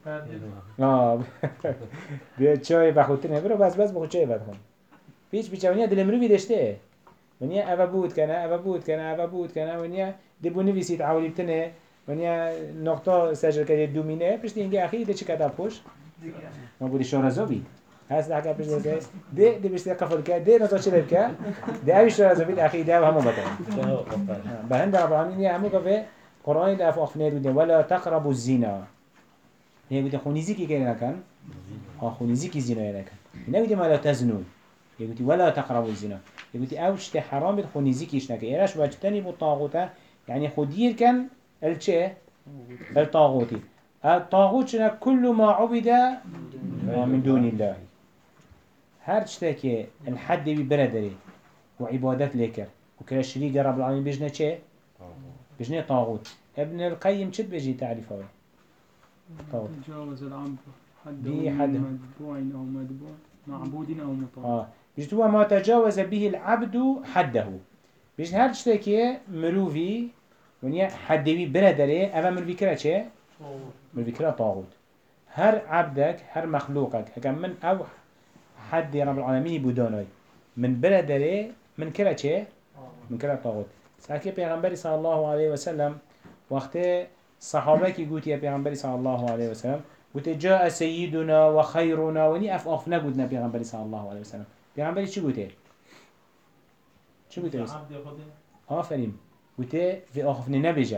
بیا چای بخوتی نه برو بس بخو چای بخون. پیچه ونیا دل مروی داشته. ونیا اوا بود کنه ونیا دی بونی ویسید عولی بتنه ونیا نقطه سجل کردی دومینه پیش اینکه اخی دی چی کتاب خوش؟ ما بودی شارزوبی. هست لحظة بيش ده بيش قفل كده ده نطور شلة كده ده أيش ترى زبيد أخي ده وهم بطل بهند رب العالمين يا همو كفي قرآن ده أفنير بده ولا تقربوا الزنا هي بده خونيزي كي كنا كان خونيزي كي زنا كان هنا بده ما لا تزنوا هي بده ولا تقربوا الزنا هي بده أوش تحرام بده خونيزي كيش نك إيش واجتني بالطاغوت يعني خدير كان الشيء الطاغوتي الطاغوت شنا كل ما عبد من دون الله هر چتاكي الحد ببردري وعبادات لكر وكلا شريك رب العالمين بيجنا چه؟ بيجنا طاغوت ابن القيم چد بيجي تعريفه طاغوت تجاوز العبد به حد حد متبوع أو متبوع معبود أو مطاع بيجتوا ما تجاوز به العبد حده بيجن هر چتاكي مروفي ونيا حد ببردري اما مروفي كرا چه؟ مروفي كرا طاغوت هر عبدك هر مخلوقك هكذا من او حد رب العالمين بودانوي من بردره من كلا چه؟ من كلا طاغوت ساكي پیغمبر صلى الله عليه وسلم وقت صحابه كي قوت يا پیغمبر صلى الله عليه وسلم قوت جاء سيدنا وخيرنا وني افقفنا قوتنا پیغمبر صلى الله عليه وسلم پیغمبر چي قوته؟ چي قوته؟ آفرين قوته في اخفن نبجه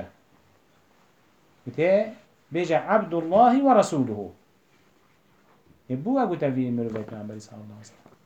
قوته بيجا عبد الله ورسوله يبوه أبو تفيد من ربيت عن صلى الله عليه وسلم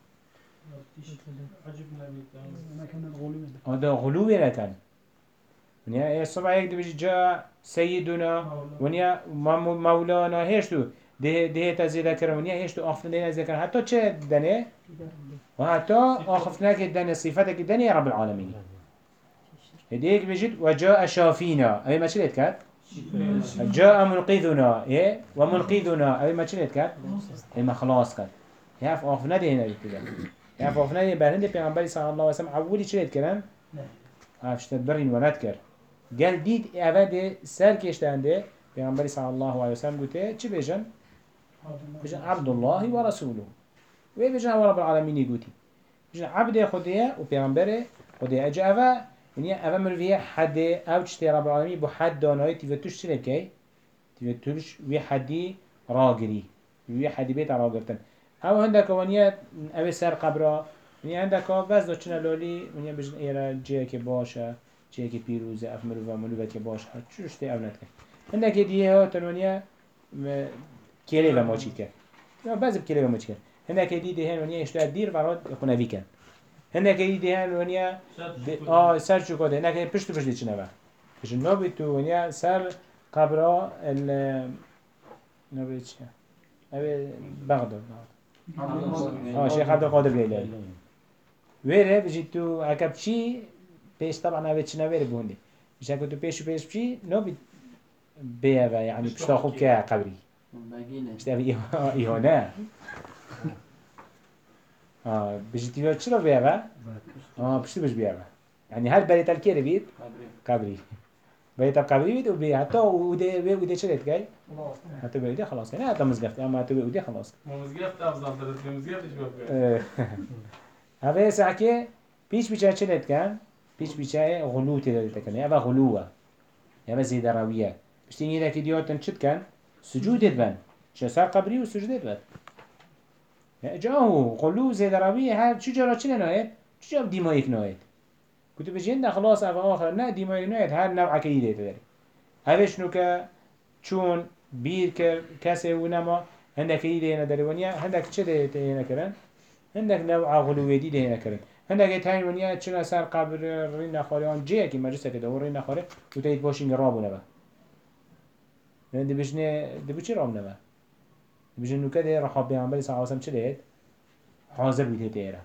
هذا غلو لكن ونيا الصبح يكتب جاء سيدنا ونيا مولانا هيشتو ده تزيد كرم ونيا هيشتو أخفنا ذكر حتى چه دنيا وحتى أخفنا كدنيا صفتك الدنيا يا رب العالمين هديك بيجد وجاء شافينا أي ما شلت كات جاء منقذنا إيه ومنقذنا أي ما شلت كات إيه ما خلاص كات يعرف أخفنا ده هنا بكده يعرف أخفنا ده بهند بيعمل صلى الله عليه وسلم عودي شلت كلام عارف تدبرين ونذكر قال ديد أبدا سر كيشتانده بيعمل صلى الله عليه وسلم قلته شو بيجن بيجن عبد الله ورسوله وبيجن رب العالمين يقولي بيجن عبد خديه وبيعمل خديه أجا يعني أفا مروفيه حد أو تشتي رب العالمين بو حد داناي تفتوش شلكي تفتوش وي حدي راقري وي حدي بيت راقرتن أو عندك ونيا أو سر قبرا ونيا عندك بس دو چنا لولي ونيا بجن إيرا جيكي باشا جيكي بيروزة أف مروفا مروفا باشا شو شتي أو نتك عندك ديه هاتن ونيا كيلي وما چيكا بس بكيلي وما چيكا عندك ديه هن ونيا اشتو الدير براد يخونا فيكن هنده که ایده هن ونیا سر چو کده هنده که پشت چی نبه بشه نبی تو ونیا سر قبرا نبی چیه نبی بغداد شیخ عبدالقادر لیلایی ویره بشه تو اکب چی پیش طبعا نبی چی نبیره بونده بشه که تو پیش چی نبی بیه و یعنی پشتا خوب که قبری بشه اوی ایهانه بجتيبه چرا بيابا بشتي بش بيابا يعني هل بريت الكير بيت قبري بريت القبري بيت وبي حتى وده شريت جاي حتى بيده خلاص يعني حتى مزقفت اما حتى بيده خلاص مزقفت افضل درجه مزقفتش بقى هذا ساعه بيش شريت كان پیش بیچه غلو تیده کن یا غلوه یا زیده رویه بشتینی ده که دیاتن چد کن سجودت بن چه سر قبری و سجودت بن جاهو غلو زیده رویه هر چو جارا چی نهایت چو جاب دیمایک نهایت كنت بجين ده خلاص أفا آخر نا دي ما ينويت هر نوع كيده تدري هذا شنو چون بير كسي ونما هندك كيده ندري ونيا هندك چه ده نكرن هندك نوع غلوية دي ده نكرن هندك يتهين ونيا چنا سر قبر رين خاريان جيه كي مجلسه كده ورين خاري وتيت باشين رابو نبا دي بجنه دي بچه رام نبا دي بجنه كده رخاب بيعنبالي سعاسم چه ده حاضر بيته تيره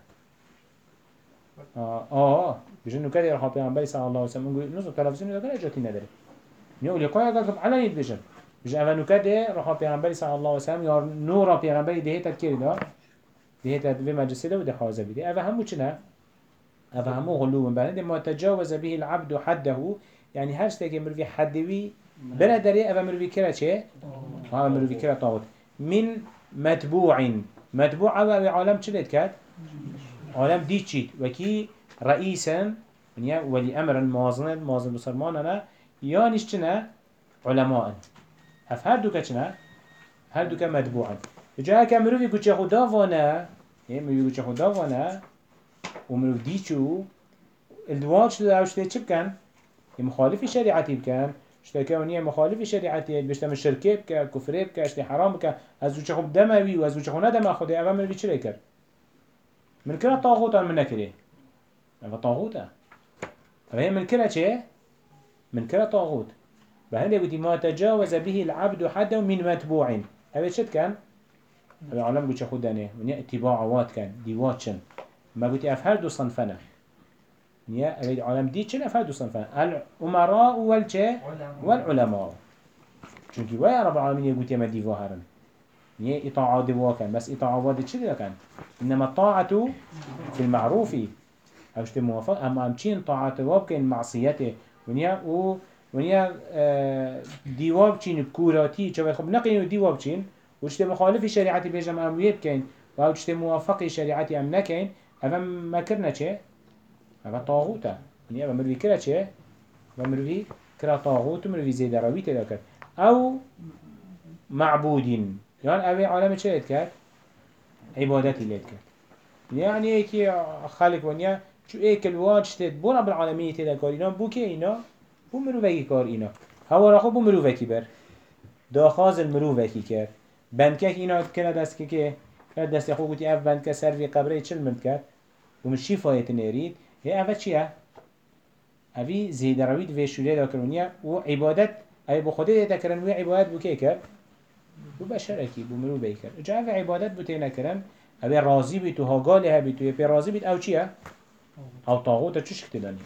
بيجن إنه كده رح بيعنبري صلى الله عليه وسلم نقول نص التلفزيون إذا كان جاتي ندري نقول لقاء قلب على بيجن بيجن أفنو كده رح بيعنبري صلى الله عليه وسلم يار نور بيعنبري ده تذكير ده ده تدوي مجلس ده وده حاضر بيده أفهمه شنو أفهمه غلو من بعد ما تجاوز به العبد حده يعني هرش تيجي مروي حدوي بلا دري أفهم مروي كرا شيء هذا مروي كرا طاوت من متبوع أو عالم شلت كات عالم دي تشيت وكي رئيسا ولي أمر موازن بسرماننا يانش چنا علماء هف هر دوكا چنا هر دوكا متبوعا جاء كمروفي كوچه خدا وانا مروفي كوچه خدا وانا ومروف دي چو الدواج ده اوشته چه بكن مخالف شريعتي بكن اشتكى ونيا مخالف شريعتي بيشتم الشركه بك كفر بك اشتي حرام بك از وچه خب دموي و از وچه خونه دم خدا اول مروفي چه كر من كره طاغوت من نكره هذا طاغوت فهي من كره چه من كره طاغوت بهندي قلت ما تجاوز به العبد حدا من متبوع هذا شد كان هذا علم قلت خدانه من اتباعات كان ديواتشن ما قلت افهر دو صنفنا نيا هذا علم دي چن افهر دو صنفنا الامراء والعلماء چونكي ويا رب العالمين قلت ما ديوهرن نيا اطاعة ديوا كان بس اطاعة چه كان انما الطاعة في المعروف اوشت موافق اما امچين طاعة وابكين معصيته ونیا دیواب چین کوراتی چه خب نقینو دیواب چین وشت مخالف شریعتی بیجم امویه بکن و وشت موافق شریعتی ام نکن اما ما کرنا چه اما طاغوته ونیا اما مروی کرا چه اما مروی کرا طاغوت و مروی زیده روی تدا کرد او معبودین یعنی اوی عالم چه لید کرد عبادتی لید کرد یعنی ایکی خالق ونیا چو ایک الواج تد بو رب العالمین تدا کارینا بو که اینا بو مروفکی کار اینا هوا را خوب بو مروفکی بر داخاز المروفکی کرد بندکک اینا کنه دست که دست خوب گوتی اف بندکه سر وی قبره چل مند کرد و من شفایت نرید هی اوه چیه؟ اوی زیده روید و شوره دا کرونیه و عبادت اوی بو خوده دیتا کرن و عبادت بو که کرد؟ بو بشرکی بو مروفکی کرد جا اوی عبادت بو تینا کرن اوی راضی بیتو هاگاله ها بیتو یپی راضی بیت او چیه؟ او طاغوتا چو شکت دانی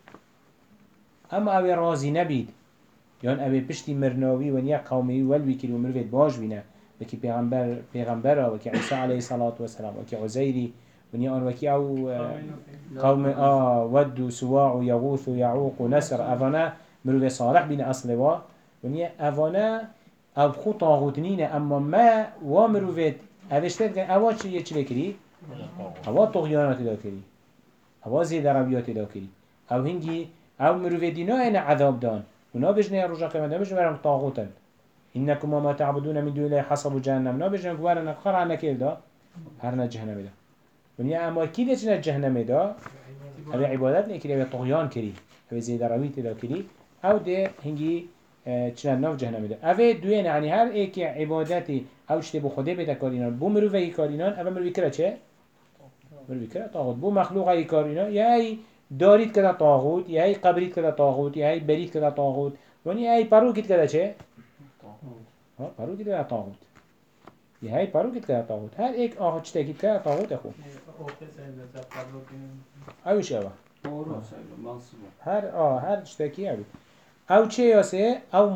اما اوی راضی نبید یان اوی پشتی مرناوی و نیا قومی ولوی کلی و مروفیت باش بینه وکی پیغمبر وکی عیسی علیه الصلاة والسلام وکی عزیری و نیا آن وکی او قوم ود و سواع و یغوث و یعوق و نصر اوانه مروفی صالح بینه اصل و نیا اوانه او خو طاغوت نینه اما ما و مروفیت اوشتد کن اوا چه کری؟ اوا طغیانات دا کری اوا زیده رویات دا کری او هنگی او مروفي دينا انا عذاب دان ونا بجنا رجا كما بجنا مرام طاغوتا انكم وما تعبدون من دون الله حسب جهنم نا بجنا قوارنا قرا عنا كيف دا هرنا جهنم دا ونيا اما كيده جنا جهنم دا ابي عبادتنا كري ابي طغيان كري ابي زيد رويت دا كري او ده هنجي جنا نو جهنم دا ابي دوين يعني هر ايك عبادتي او شتي بو خوده بيتا كارينا بو مروفي كارينان ابي مروفي كرا چه مروفي كرا طاغوت بو مخلوقي كارينا ياي دارید کدا طاغوت یا ای قبرید کدا طاغوت یا ای برید کدا طاغوت ونی ای پروکید کدا چه؟ پروکید کدا طاغوت یا ای پروکید کدا طاغوت هر ایک آخر چه تکید کدا طاغوت خو اوش اوه هر چه تکی اوه او چه یاسه او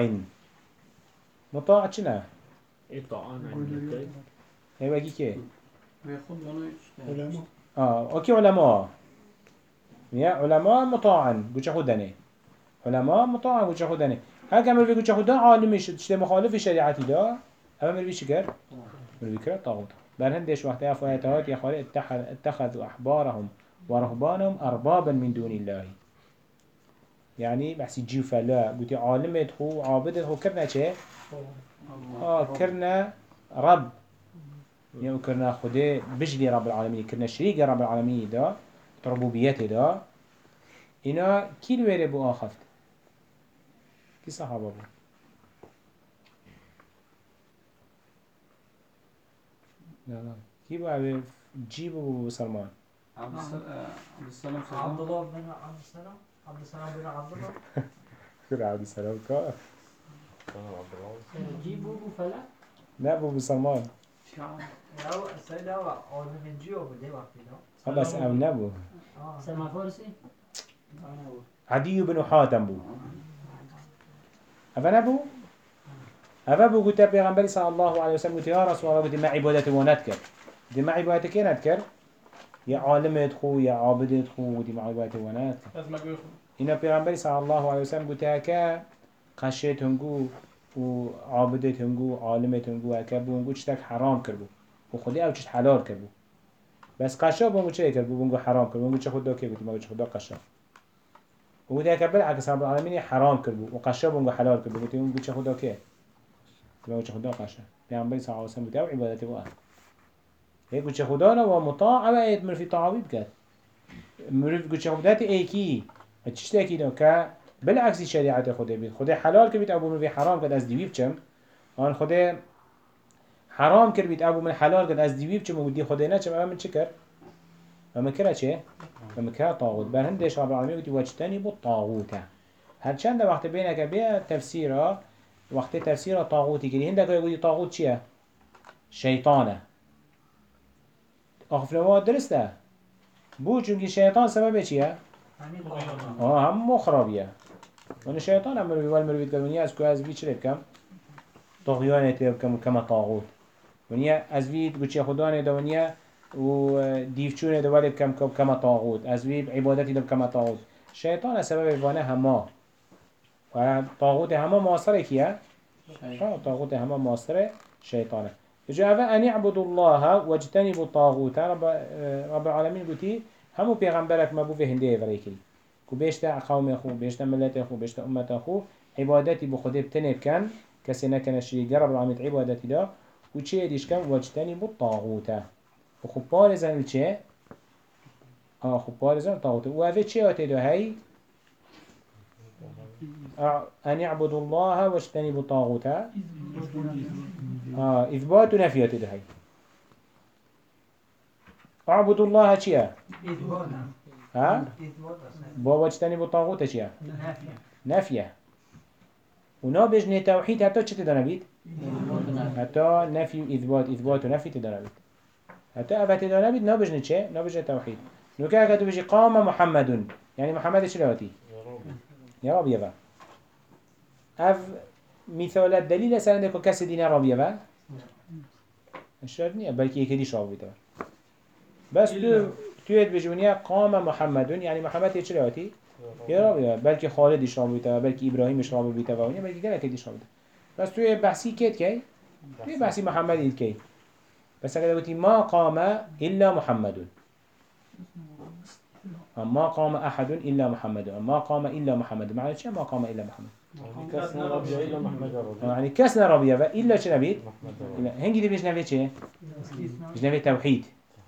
مطاع چه نه؟ اطاعان ای وگی که؟ ويخذ ونويش اوکی علماء يا علماء مطاعا قوش خدني علماء مطاعا قوش خدني هكذا مروي قوش خدن عالمي تشتى مخالف شريعتي دا أما مروي شكر مروي كرا طاغوت بل هندش وقت أفايتات يا خالي اتخذوا أحبارهم ورهبانهم أربابا من دون الله. يعني بحسي جيو فلا قلت عالمت خو عابدت خو كرنا چه؟ كرنا رب، يعني كرنا خده بجلي رب العالمين، كرنا شريك رب العالمين دا ربوبيته دا. إنا كيل ويري بو آخفت كي صحابة بو؟ لا لا كي بو عبي جيبو سلمان؟ عبد السلام عبد الله بن عبد السلام، عبد السلام بن عبد الله. كر عبد السلام كا؟ جيبوا أبو فلا. لا بو سلمان. يا السيد هو عالم الجيو بدي وقتي ده. بس أو نبو. سلمان فارسي. عدي بن حاتم بو. أفا نبو؟ أفا بو قلت بيغنبري صلى الله عليه وسلم قلت يا رسول الله قلت ما عبادتي ونذكر. قلت ما عبادتك نذكر؟ يا عالم يدخو يا عابد يدخو قلت ما عبادتي ونذكر. إنا بيغنبري صلى الله عليه وسلم قلت هكا قشيت هنقو وعابدت هنقو عالمت هنقو هكا بو هنقو چتك حرام كربو وخدي او چت حلال كربو بس قشا بو هنقو چه كربو هنقو حرام كربو هنقو چه خدا كي قلت ما چه خدا قشا وقلت هكا بالعكس رب العالمين حرام كربو وقشا بو هنقو حلال كربو قلت هنقو چه خدا كي ما چه خدا قشا بيغنبري صلى الله عليه وسلم قلت او عبادتي واه هيك چه خدا نا ومطاع ويت مرفي طاعوي بكات مرفي قلت چه خداتي ايكي هتشتاكي دو كا بالعكس شريعة خدا بيت خدا حلال كبيت أبو من في حرام قد أز ديويب كم آن خدا حرام كبيت أبو من حلال قد أز ديويب كم ودي خدا ناتشم أما من شكر أما كرا چه أما كرا طاغوت برهندش رب العالمين قلت واجتني بالطاغوت هل چند وقت بينك بيا تفسيره وقت تفسيره طاغوتي كده هندك يقول طاغوت چيه شيطانه أخفنوا درسته بو چونك شيطان سببه چيه هم مخربيه من الشيطان أمر بيوال مرويد قال ونيا أزكو أزبيد شرب كم طغيان يتيب كما طاغوت ونيا أزبيد قلت يا خداني دا ونيا وديفشون دوالب كما طاغوت أزبيد عبادتي دب كما طاغوت الشيطان سبب إبانه هما وطاغوت هما ماصره كيا طاغوت هما ماصره شيطانه جاء أن يعبدوا الله واجتنبوا الطاغوت رب العالمين قلتي همو بيغمبرك ما بو في هندية فريكي كو بيشتا قوم أخو بيشتا ملت أخو بيشتا أمة أخو عبادتي بخده بتنب كان كسنا كان الشريك رب العالمين عبادتي دا وچه يديش كان واجتنبوا الطاغوت وخو بارزن الچه خو بارزن الطاغوت وهذا چه آتي دا هاي أن يعبدوا الله واجتنبوا الطاغوت إثبات ونفيات دا هاي اعبدوا الله چيه ها بابا اجتنبوا الطاغوت چيه نفيه ونا بجنه توحيد حتى چه تدانا بيت حتى نفي اثبات ونفي تدانا بيت حتى افا تدانا بيت نا بجنه چه نا بجنه توحيد نو كه اگه تو بجي قام محمد يعني محمد چه لواتي يا رب يبا اف مثالات دليل سندك كس دين رب يبا الشرط نيه بلكي يكدي شاب بيت بس تويت بجونيا قام محمد يعني محمد ايش لواتي يا رب بلكي خالد يشرب بيتا بلكي ابراهيم يشرب بيتا ونيا بلكي كلا كدي يشرب بس توي بحثي كيت كي توي بحثي محمد كي بس اگر قلتي ما قام الا محمد ما قام احد الا محمد ما قام الا محمد معنى شو ما قام الا محمد كسنا ربيا إلا محمد ربيا يعني كسنا ربيا الا شو نبيت هنجي دي بيش نبيت شيء بيش نبيت توحيد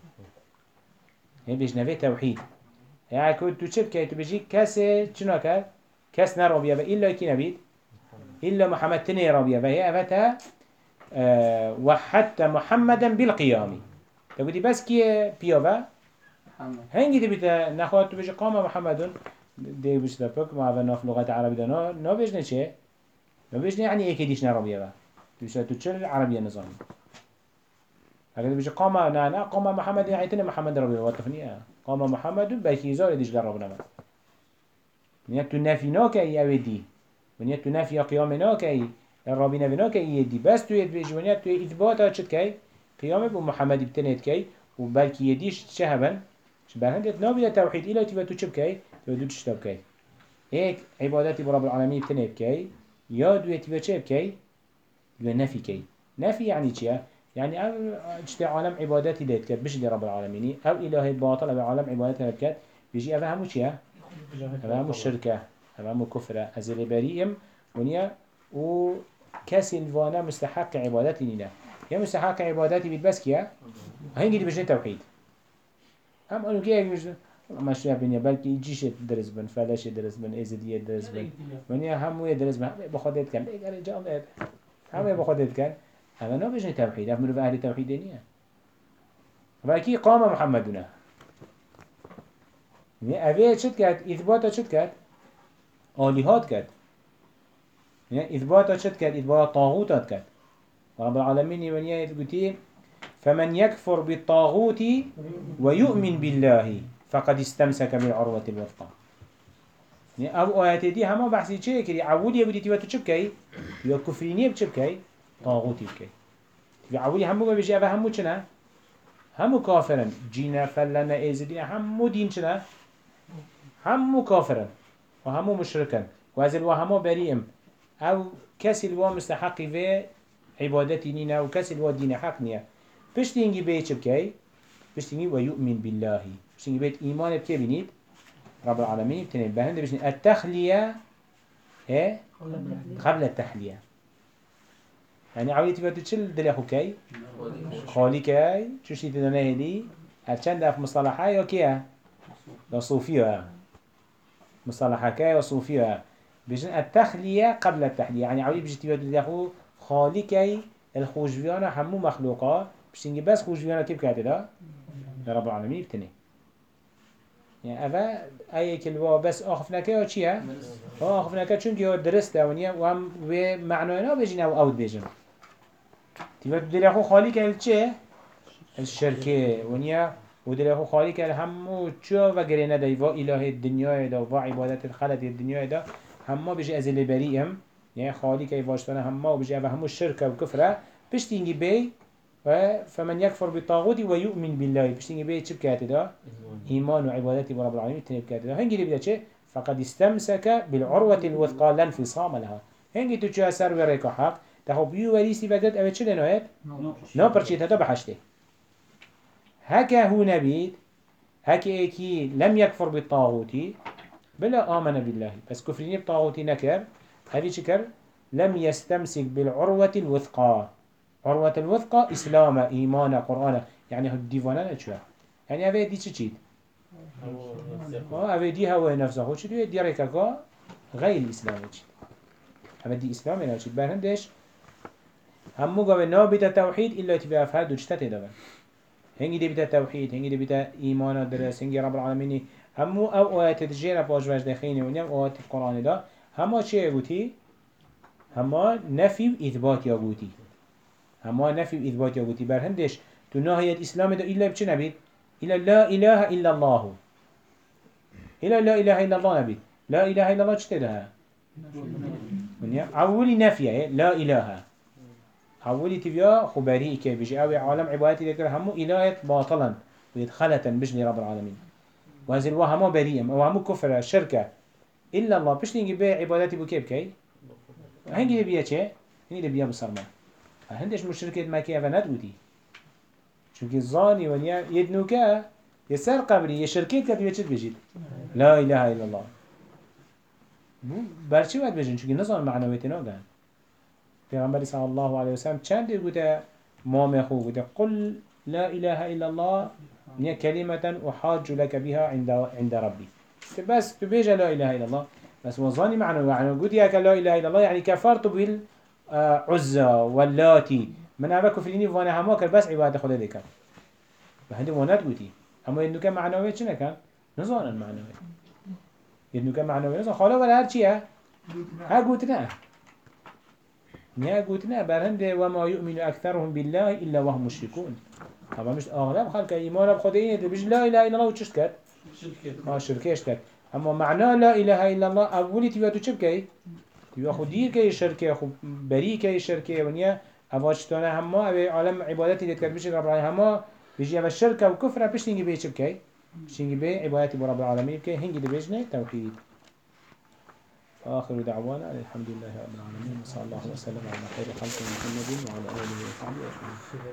هي بيش نبيت توحيد يعني كنت تشوف كي تبجي كاس شنو كان كاس نربيه إلا كي نبيت إلا محمد تني ربيه فهي أفتها وحتى محمدا بالقيام تقولي بس كي بيوفا هنجي تبيت ناخد تبجي قام محمد دي بيش تبقى مع بناف لغة عربية دنا نبيجنا شيء نبيجنا يعني إيه كديش نربيه تبيش تشيل العربية نظامي هكذا بيجي قام نا قام محمد يعني تني محمد ربيه واتفنيه قام محمد بلكي زار ديش قربنا ما نيت نافينا كي أودي ونيت نافيا قيامنا كي الربنا بنا كي يدي بس تو يد بيجونيا تو إثبات شد كي قيام أبو محمد بتنيت كي وبلكي يديش شهبا شبه هندت نابي التوحيد إلا تبى تشوف كي تبى تشتغل كي هيك عبادتي برب العالمين بتنيت كي يا دو تبى تشوف كي يبقى نفي كي نفي يعني شيء يعني أو اجتى عالم عباداتي ديت كات بيجي رب العالمين أو إله باطل أو عالم عباداتي ديت كات بيجي أفهمه شيء أفهمه الشركة أفهمه كفرة أزل بريئم ونيا وكسي الفانا مستحق عباداتي نينا يا مستحق عباداتي بس كيا هنجي دي بيجي توحيد هم قالوا كيا بيجي ما شو بنيا بلكي يجيش درس بن فلاش درس بن إزدية درس بن ونيا هم ويدرس بن بخدت كان إيه قال جاب هم بخدت كان هذا نو بيجي توحيد أفهموا في أهل توحيد نيا فأكيد قام محمدنا يعني أبيه شد كات إثباته شد كات آلهات كات يعني إثباته شد كات إثبات طاغوتات كات رب العالمين يمنيه يقولي فمن يكفر بالطاغوت ويؤمن بالله فقد استمسك بالعروة الوثقى يعني أو آيات دي هما بحثي شيء كذي عودي يقولي تبى تشبكي يا كفريني بتشبكي طاغوتي بكي في عودي همو بيجي أبا همو شنا همو كافرن جينا فلنا إزدي همو دين شنا همو كافرن وهمو مشركن وهذا وهمو بريئم أو كسي الوا مستحق في عبادتي نينا وكسي الوا دين حق نيا بشتينجي بيت بكي بشتينجي ويؤمن بالله بشتينجي بيت إيمان بكي بنيت رب العالمين بتنين بهند بشتينجي التخلية إيه قبل التحلية يعني عاولي تبقى تشل دل أخو كي خالي كي شوشي تدناه دي هرچند اف مصطلحة يا كيه يا صوفية مصطلحة كي يا صوفية بيجن التخلية قبل التحلية يعني عاولي بيجي تبقى دل أخو خالي كي الخوشبيانا همو مخلوقات بشتنجي بس خوشبيانا كيف كاتي دا رب العالمين بتنين يعني أفا أي كلوا بس آخفنا كي يا چيه آخفنا كي چونك يا درسته ونيا وهم بمعنى بيجين أو أود بيجن تبقى دل أخو خالي كي الچه الشركة ونيا ودل أخو خالي كي همو چو وقرينا دا يوا إله الدنيا دا ووا عبادت الخلق الدنيا دا همو بيجي أزل بريئم يعني خالي كي واشتنا همو بيجي أفا همو الشركة وكفرة بشتينجي بي فمن يكفر بالطاغوت ويؤمن بالله بشتينجي بي چه بكاتي دا إيمان وعبادتي برب العالمين تنب بكاتي دا هنجي بدا چه فقد استمسك بالعروة الوثقى لا انفصام لها هنجي تو چه أسر وريكا حق تخوب يو وليسي بقد أبد چه لنوهد نا برچيت هدا بحشته هكا هو نبيد هكا ايكي لم يكفر بالطاغوت بلا آمن بالله بس كفريني بالطاغوت نكر هذي شكر لم يستمسك بالعروة الوثقى عروة الوثقى إسلام إيمان قرآن يعني هو الديفانا نتشوه يعني أبي دي تشيد أبي دي هو نفسه هو شدوه دي ريكاكا غير الإسلام نتشيد أبي دي إسلام نتشيد بارهندش همو قوة نابت التوحيد إلا تبقى أفهاد وجتته دبا هنگي دي بتا توحيد هنگي دي بتا إيمان درس هنگي رب العالمين همو أو آيات تجيرا باجواج دخيني ونيم آيات القرآن دا هما چه يقولي هما نفي وإثبات يقولي هما نفي وإثبات يقولي برهندش تو ناهية الإسلام دا إلا بچه نبيد إلا لا إله إلا الله إلا لا إله إلا الله نبيد لا إله إلا الله چه تدها أولي نفيه لا إله أولي تبيا خبري كي بيجي أوي عالم عبادتي ذكر همو إلهة باطلا ويدخلة بجني رب العالمين وهذا الوا همو بريئم أو همو كفر شركة إلا الله بيش نيجي بيع عبادتي بكيب كي هنجي بيا چه هنجي بيا بصرما هندش مشركة ما كي أفنات ودي چونك الظاني ونيا يدنوكا يسار قبري يشركيت كتبيا چت بيجيد لا إله إلا الله برچه وقت بيجن چونك نظام معنويتنا قان پیغمبر صلی الله علیه وسلم چند گوته مام خو گوته قل لا اله الا الله نیا كلمة احاج لك بها عند ربي بس تبيج لا اله الا الله بس وظاني معنى قلت ياك لا اله الا الله يعني كفرت بالعزى واللاتي من ابا كفريني وانا هماكر بس عباده خدا ذكر وهندي ونات قلتي اما انه كان معنوي شنو كان نظانا معنوي انه كان معنوي نظان خاله ولا هرشي ها قلتنا نيا قلتنا برهند وما يؤمن أكثرهم بالله إلا وهم مشركون طبعا مش أغلب خلق إيمان بخدين بيج لا إله إلا الله وتشت كات شركيش كات أما معناه لا إله إلا الله أولي تبي تشبكي تبي أخو دير كي شركة أخو بري كي شركة ونيا أواجتنا هما أبي عالم عبادتي اللي تكبر بيجي رب العالمين هما بيجي أبى الشركة وكفر بيش تيجي بيشبكي شينجي بي عبادتي برب العالمين كي هنجي دبيجنا توحيد آخر دعوانا الحمد لله رب العالمين وصلى الله وسلم على خير خلق محمد وعلى آله وصحبه أجمعين.